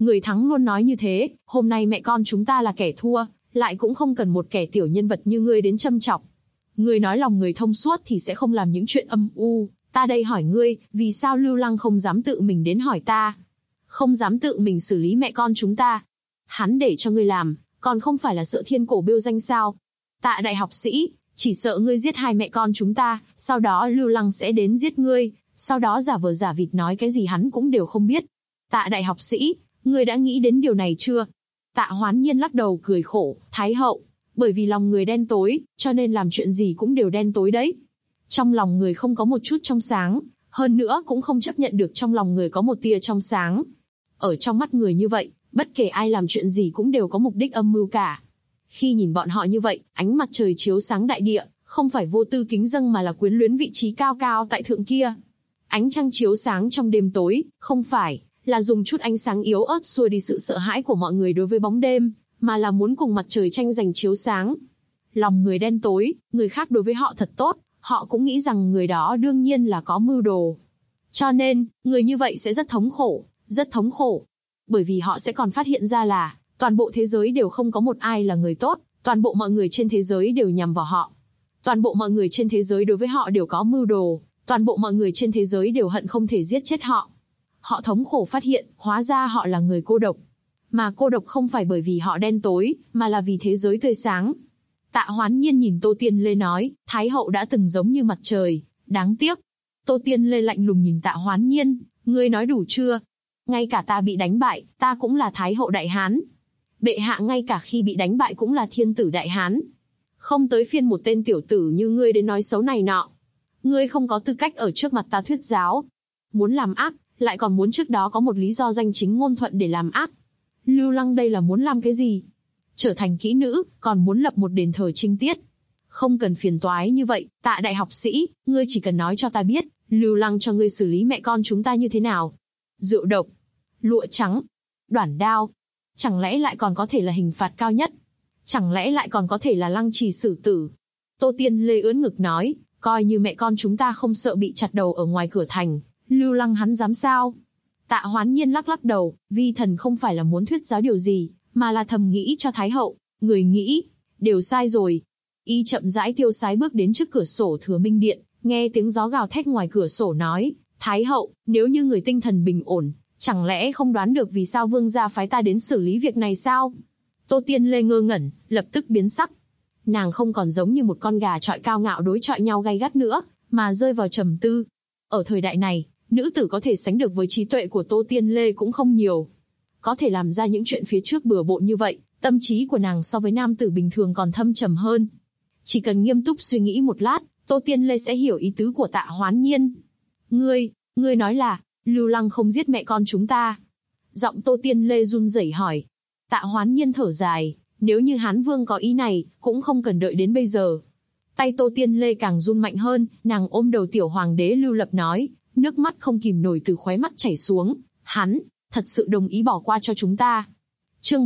Người thắng luôn nói như thế, hôm nay mẹ con chúng ta là kẻ thua, lại cũng không cần một kẻ tiểu nhân vật như ngươi đến châm chọc. Ngươi nói lòng người thông suốt thì sẽ không làm những chuyện âm u, ta đây hỏi ngươi, vì sao Lưu Lăng không dám tự mình đến hỏi ta? Không dám tự mình xử lý mẹ con chúng ta. Hắn để cho ngươi làm, còn không phải là sợ thiên cổ biêu danh sao? Tạ đại học sĩ, chỉ sợ ngươi giết hai mẹ con chúng ta, sau đó Lưu Lăng sẽ đến giết ngươi, sau đó giả vờ giả vịt nói cái gì hắn cũng đều không biết. Tạ đại học sĩ, ngươi đã nghĩ đến điều này chưa? Tạ Hoán Nhiên lắc đầu cười khổ, Thái hậu, bởi vì lòng người đen tối, cho nên làm chuyện gì cũng đều đen tối đấy. Trong lòng người không có một chút trong sáng, hơn nữa cũng không chấp nhận được trong lòng người có một tia trong sáng. Ở trong mắt người như vậy, bất kể ai làm chuyện gì cũng đều có mục đích âm mưu cả. Khi nhìn bọn họ như vậy, ánh mặt trời chiếu sáng đại địa, không phải vô tư kính dâng mà là quyến luyến vị trí cao cao tại thượng kia. Ánh trăng chiếu sáng trong đêm tối, không phải là dùng chút ánh sáng yếu ớt xua đi sự sợ hãi của mọi người đối với bóng đêm, mà là muốn cùng mặt trời tranh giành chiếu sáng. Lòng người đen tối, người khác đối với họ thật tốt, họ cũng nghĩ rằng người đó đương nhiên là có mưu đồ. Cho nên, người như vậy sẽ rất thống khổ, rất thống khổ. Bởi vì họ sẽ còn phát hiện ra là, toàn bộ thế giới đều không có một ai là người tốt, toàn bộ mọi người trên thế giới đều nhằm vào họ. Toàn bộ mọi người trên thế giới đối với họ đều có mưu đồ, toàn bộ mọi người trên thế giới đều hận không thể giết chết họ. Họ thống khổ phát hiện, hóa ra họ là người cô độc. Mà cô độc không phải bởi vì họ đen tối, mà là vì thế giới tươi sáng. Tạ Hoán Nhiên nhìn Tô Tiên Lê nói, Thái hậu đã từng giống như mặt trời, đáng tiếc. Tô Tiên Lê lạnh lùng nhìn Tạ Hoán Nhiên, ngươi nói đủ chưa? Ngay cả ta bị đánh bại, ta cũng là Thái hậu Đại Hán. Bệ hạ ngay cả khi bị đánh bại cũng là thiên tử Đại Hán. Không tới phiên một tên tiểu tử như ngươi đến nói xấu này nọ. Ngươi không có tư cách ở trước mặt ta thuyết giáo. Muốn làm ác, lại còn muốn trước đó có một lý do danh chính ngôn thuận để làm ác. Lưu Lăng đây là muốn làm cái gì? Trở thành kỹ nữ, còn muốn lập một đền thờ trinh tiết. Không cần phiền toái như vậy, Tạ đại học sĩ, ngươi chỉ cần nói cho ta biết, Lưu Lăng cho ngươi xử lý mẹ con chúng ta như thế nào? Rượu độc, lụa trắng, đoản đao. Chẳng lẽ lại còn có thể là hình phạt cao nhất? Chẳng lẽ lại còn có thể là lăng trì xử tử? Tô Tiên Lê ưỡn ngực nói, coi như mẹ con chúng ta không sợ bị chặt đầu ở ngoài cửa thành, Lưu Lăng hắn dám sao? Tạ Hoán Nhiên lắc lắc đầu, vi thần không phải là muốn thuyết giáo điều gì, mà là thầm nghĩ cho Thái hậu, người nghĩ, đều sai rồi. Y chậm rãi tiêu sái bước đến trước cửa sổ Thừa Minh Điện, nghe tiếng gió gào thét ngoài cửa sổ nói, Thái hậu, nếu như người tinh thần bình ổn, chẳng lẽ không đoán được vì sao vương gia phái ta đến xử lý việc này sao? Tô Tiên Lê ngơ ngẩn, lập tức biến sắc. Nàng không còn giống như một con gà trọi cao ngạo đối chọi nhau gay gắt nữa, mà rơi vào trầm tư. Ở thời đại này, nữ tử có thể sánh được với trí tuệ của Tô Tiên Lê cũng không nhiều. Có thể làm ra những chuyện phía trước bừa bộn như vậy, tâm trí của nàng so với nam tử bình thường còn thâm trầm hơn. Chỉ cần nghiêm túc suy nghĩ một lát, Tô Tiên Lê sẽ hiểu ý tứ của Tạ Hoán Nhiên. Ngươi nói là, Lưu Lăng không giết mẹ con chúng ta. Giọng Tô Tiên Lê run rẩy hỏi. Tạ Hoán Nhiên thở dài, nếu như Hán Vương có ý này, cũng không cần đợi đến bây giờ. Tay Tô Tiên Lê càng run mạnh hơn, nàng ôm đầu tiểu hoàng đế Lưu Lập nói, nước mắt không kìm nổi từ khóe mắt chảy xuống. Hắn thật sự đồng ý bỏ qua cho chúng ta. Chương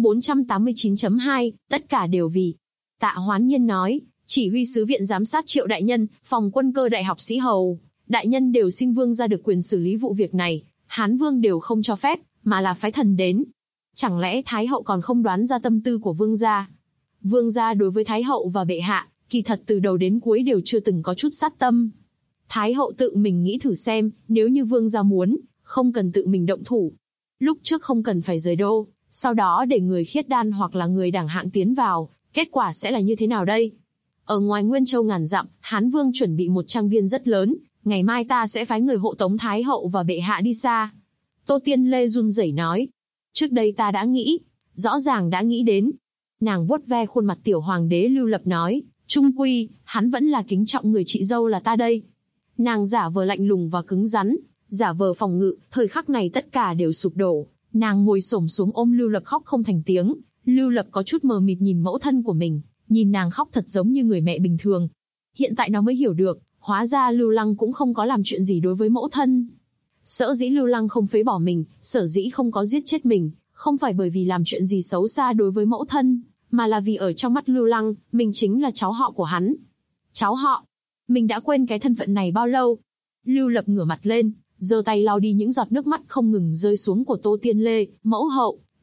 489.2, tất cả đều vì. Tạ Hoán Nhiên nói, chỉ huy sứ viện giám sát Triệu đại nhân, phòng quân cơ đại học sĩ Hầu, đại nhân đều xin vương gia được quyền xử lý vụ việc này, Hán Vương đều không cho phép, mà là phái thần đến. Chẳng lẽ Thái hậu còn không đoán ra tâm tư của vương gia? Vương gia đối với Thái hậu và bệ hạ, kỳ thật từ đầu đến cuối đều chưa từng có chút sát tâm. Thái hậu tự mình nghĩ thử xem, nếu như vương gia muốn, không cần tự mình động thủ. Lúc trước không cần phải rời đô, sau đó để người khiết đan hoặc là người đẳng hạng tiến vào, kết quả sẽ là như thế nào đây? Ở ngoài Nguyên Châu ngàn dặm, Hán Vương chuẩn bị một trang viên rất lớn, ngày mai ta sẽ phái người hộ tống Thái hậu và bệ hạ đi xa. Tô Tiên Lê run rẩy nói, trước đây ta đã nghĩ, rõ ràng đã nghĩ đến. Nàng vuốt ve khuôn mặt tiểu hoàng đế Lưu Lập nói, trung quy, hắn vẫn là kính trọng người chị dâu là ta đây. Nàng giả vờ lạnh lùng và cứng rắn, giả vờ phòng ngự, thời khắc này tất cả đều sụp đổ. Nàng ngồi xổm xuống ôm Lưu Lập khóc không thành tiếng. Lưu Lập có chút mờ mịt nhìn mẫu thân của mình, nhìn nàng khóc thật giống như người mẹ bình thường. Hiện tại nó mới hiểu được, hóa ra Lưu Lăng cũng không có làm chuyện gì đối với mẫu thân. Sở dĩ Lưu Lăng không phế bỏ mình, sở dĩ không có giết chết mình, không phải bởi vì làm chuyện gì xấu xa đối với mẫu thân, mà là vì ở trong mắt Lưu Lăng, mình chính là cháu họ của hắn. Cháu họ? Mình đã quên cái thân phận này bao lâu? Lưu Lập ngửa mặt lên, giơ tay lau đi những giọt nước mắt không ngừng rơi xuống của Tô Tiên Lê, mẫu hậu,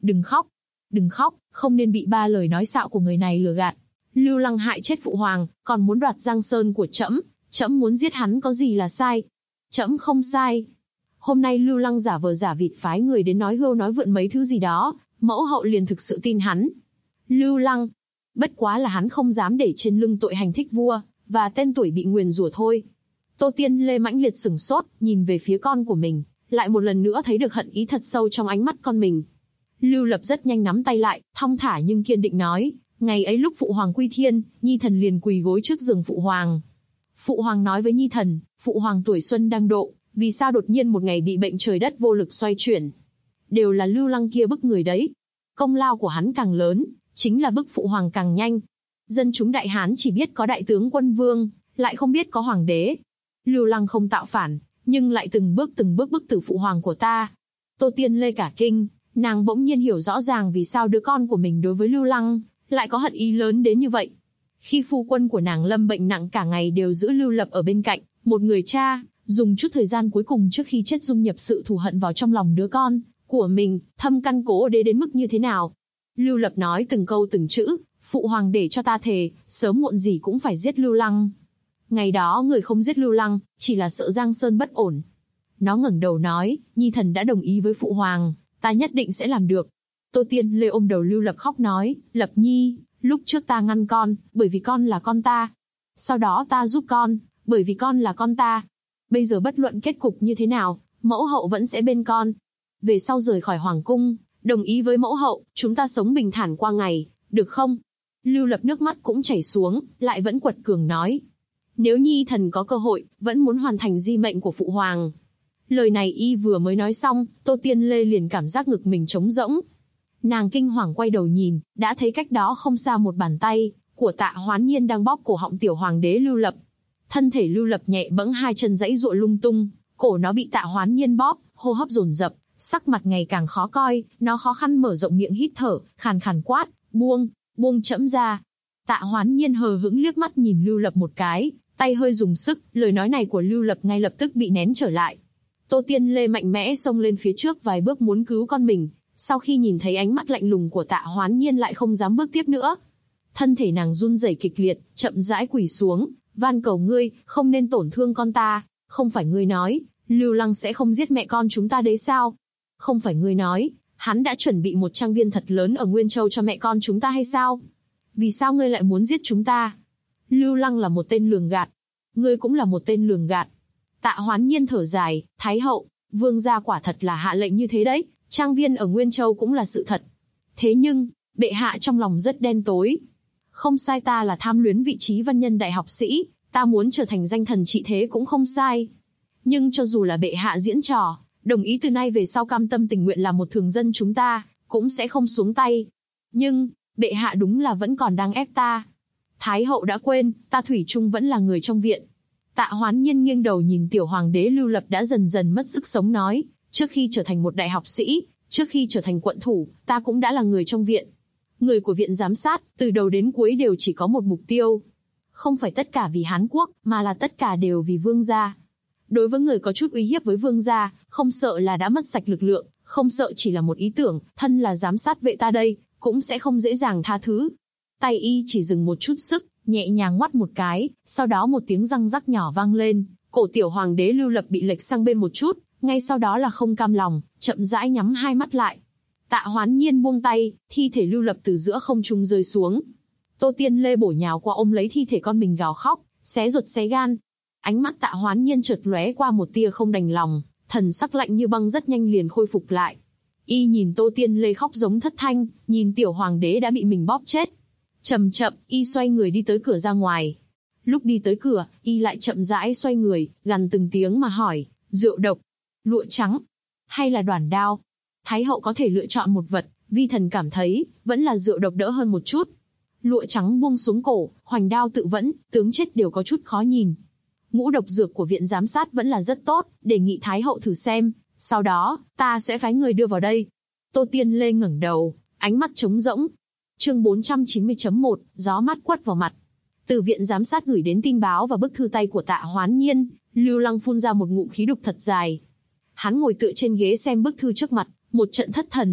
Đừng khóc, không nên bị ba lời nói xạo của người này lừa gạt. Lưu Lăng hại chết phụ hoàng, còn muốn đoạt Giang Sơn của trẫm, trẫm muốn giết hắn có gì là sai? Trẫm không sai. Hôm nay Lưu Lăng giả vờ giả vịt phái người đến nói hưu nói vượn mấy thứ gì đó, mẫu hậu liền thực sự tin hắn. Lưu Lăng, bất quá là hắn không dám để trên lưng tội hành thích vua, và tên tuổi bị nguyền rủa thôi. Tô Tiên Lê mãnh liệt sửng sốt, nhìn về phía con của mình, lại một lần nữa thấy được hận ý thật sâu trong ánh mắt con mình. Lưu Lập rất nhanh nắm tay lại, thong thả nhưng kiên định nói, ngày ấy lúc phụ hoàng quy thiên, Nhi thần liền quỳ gối trước giường phụ hoàng. Phụ hoàng nói với Nhi thần, phụ hoàng tuổi xuân đang độ, vì sao đột nhiên một ngày bị bệnh trời đất vô lực xoay chuyển? Đều là Lưu Lăng kia bức người đấy. Công lao của hắn càng lớn, chính là bức phụ hoàng càng nhanh. Dân chúng Đại Hán chỉ biết có đại tướng quân vương, lại không biết có hoàng đế. Lưu Lăng không tạo phản, nhưng lại từng bước bức tử phụ hoàng của ta. Tô Tiên Lê cả kinh, nàng bỗng nhiên hiểu rõ ràng vì sao đứa con của mình đối với Lưu Lăng lại có hận ý lớn đến như vậy. Khi phu quân của nàng lâm bệnh nặng cả ngày đều giữ Lưu Lập ở bên cạnh, một người cha, dùng chút thời gian cuối cùng trước khi chết dung nhập sự thù hận vào trong lòng đứa con của mình, thâm căn cố đế đến mức như thế nào. Lưu Lập nói từng câu từng chữ, phụ hoàng để cho ta thề, sớm muộn gì cũng phải giết Lưu Lăng. Ngày đó người không giết Lưu Lăng, chỉ là sợ Giang Sơn bất ổn. Nó ngẩng đầu nói, Nhi thần đã đồng ý với phụ hoàng, ta nhất định sẽ làm được. Tô Tiên Lê ôm đầu Lưu Lập khóc nói, Lập Nhi, lúc trước ta ngăn con, bởi vì con là con ta. Sau đó ta giúp con, bởi vì con là con ta. Bây giờ bất luận kết cục như thế nào, mẫu hậu vẫn sẽ bên con. Về sau rời khỏi hoàng cung, đồng ý với mẫu hậu, chúng ta sống bình thản qua ngày, được không? Lưu Lập nước mắt cũng chảy xuống, lại vẫn quật cường nói. Nếu Nhi thần có cơ hội, vẫn muốn hoàn thành di mệnh của phụ hoàng. Lời này y vừa mới nói xong, Tô Tiên Lê liền cảm giác ngực mình trống rỗng. Nàng kinh hoàng quay đầu nhìn, đã thấy cách đó không xa một bàn tay của Tạ Hoán Nhiên đang bóp cổ họng tiểu hoàng đế Lưu Lập. Thân thể Lưu Lập nhẹ bẫng, hai chân giãy giụa lung tung, cổ nó bị Tạ Hoán Nhiên bóp, hô hấp dồn dập, sắc mặt ngày càng khó coi, nó khó khăn mở rộng miệng hít thở, khàn khàn quát, buông trẫm ra. Tạ Hoán Nhiên hờ hững liếc mắt nhìn Lưu Lập một cái, tay hơi dùng sức, lời nói này của Lưu Lập ngay lập tức bị nén trở lại. Tô Tiên Lê mạnh mẽ xông lên phía trước vài bước muốn cứu con mình, sau khi nhìn thấy ánh mắt lạnh lùng của Tạ Hoán Nhiên lại không dám bước tiếp nữa. Thân thể nàng run rẩy kịch liệt, chậm rãi quỳ xuống, van cầu ngươi, không nên tổn thương con ta, không phải ngươi nói, Lưu Lăng sẽ không giết mẹ con chúng ta đấy sao? Không phải ngươi nói, hắn đã chuẩn bị một trang viên thật lớn ở Nguyên Châu cho mẹ con chúng ta hay sao? Vì sao ngươi lại muốn giết chúng ta? Lưu Lăng là một tên lường gạt. Ngươi cũng là một tên lường gạt. Tạ Hoán Nhiên thở dài, Thái hậu, vương gia quả thật là hạ lệnh như thế đấy, trang viên ở Nguyên Châu cũng là sự thật. Thế nhưng, bệ hạ trong lòng rất đen tối. Không sai, ta là tham luyến vị trí văn nhân đại học sĩ, ta muốn trở thành danh thần trị thế cũng không sai. Nhưng cho dù là bệ hạ diễn trò, đồng ý từ nay về sau cam tâm tình nguyện làm một thường dân chúng ta, cũng sẽ không xuống tay. Nhưng, bệ hạ đúng là vẫn còn đang ép ta. Thái hậu đã quên, ta thủy chung vẫn là người trong viện. Tạ Hoán Nhiên nghiêng đầu nhìn tiểu hoàng đế Lưu Lập đã dần dần mất sức sống nói, trước khi trở thành một đại học sĩ, trước khi trở thành quận thủ, ta cũng đã là người trong viện. Người của viện giám sát, từ đầu đến cuối đều chỉ có một mục tiêu. Không phải tất cả vì Hán Quốc, mà là tất cả đều vì vương gia. Đối với người có chút uy hiếp với vương gia, không sợ là đã mất sạch lực lượng, không sợ chỉ là một ý tưởng, thân là giám sát vệ ta đây, cũng sẽ không dễ dàng tha thứ. Tay y chỉ dừng một chút sức, nhẹ nhàng ngoắt một cái, sau đó một tiếng răng rắc nhỏ vang lên, cổ tiểu hoàng đế Lưu Lập bị lệch sang bên một chút, ngay sau đó là không cam lòng, chậm rãi nhắm hai mắt lại. Tạ Hoán Nhiên buông tay, thi thể Lưu Lập từ giữa không trung rơi xuống. Tô Tiên Lê bổ nhào qua ôm lấy thi thể con mình gào khóc, xé ruột xé gan. Ánh mắt Tạ Hoán Nhiên chợt lóe qua một tia không đành lòng, thần sắc lạnh như băng rất nhanh liền khôi phục lại. Y nhìn Tô Tiên Lê khóc giống thất thanh, nhìn tiểu hoàng đế đã bị mình bóp chết. Chậm chậm, y xoay người đi tới cửa ra ngoài. Lúc đi tới cửa, y lại chậm rãi xoay người, gằn từng tiếng mà hỏi, rượu độc, lụa trắng, hay là đoản đao? Thái hậu có thể lựa chọn một vật, vi thần cảm thấy, vẫn là rượu độc đỡ hơn một chút. Lụa trắng buông xuống cổ, hoành đao tự vẫn, tướng chết đều có chút khó nhìn. Ngũ độc dược của viện giám sát vẫn là rất tốt, đề nghị Thái hậu thử xem, sau đó, ta sẽ phái người đưa vào đây. Tô Tiên Lê ngẩng đầu, ánh mắt trống rỗng. Chương 490.1, gió mát quất vào mặt. Từ viện giám sát gửi đến tin báo và bức thư tay của Tạ Hoán Nhiên, Lưu Lăng phun ra một ngụm khí độc thật dài. Hắn ngồi tựa trên ghế xem bức thư trước mặt, một trận thất thần.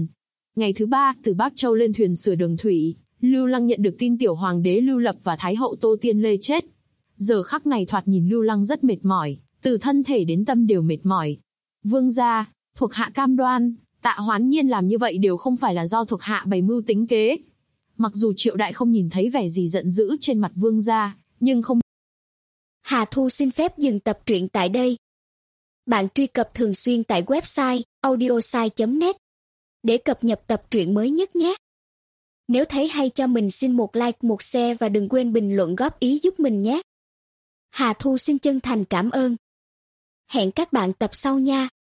Ngày thứ 3, từ Bắc Châu lên thuyền sửa đường thủy, Lưu Lăng nhận được tin tiểu hoàng đế Lưu Lập và Thái hậu Tô Tiên Lê chết. Giờ khắc này thoạt nhìn Lưu Lăng rất mệt mỏi, từ thân thể đến tâm đều mệt mỏi. Vương gia, thuộc hạ cam đoan, Tạ Hoán Nhiên làm như vậy đều không phải là do thuộc hạ bày mưu tính kế. Mặc dù Triệu Đại không nhìn thấy vẻ gì giận dữ trên mặt vương gia, nhưng không. Hà Thu xin phép dừng tập truyện tại đây. Bạn truy cập thường xuyên tại website audiosai.net để cập nhật tập truyện mới nhất nhé. Nếu thấy hay cho mình xin một like, một share và đừng quên bình luận góp ý giúp mình nhé. Hà Thu xin chân thành cảm ơn. Hẹn các bạn tập sau nha.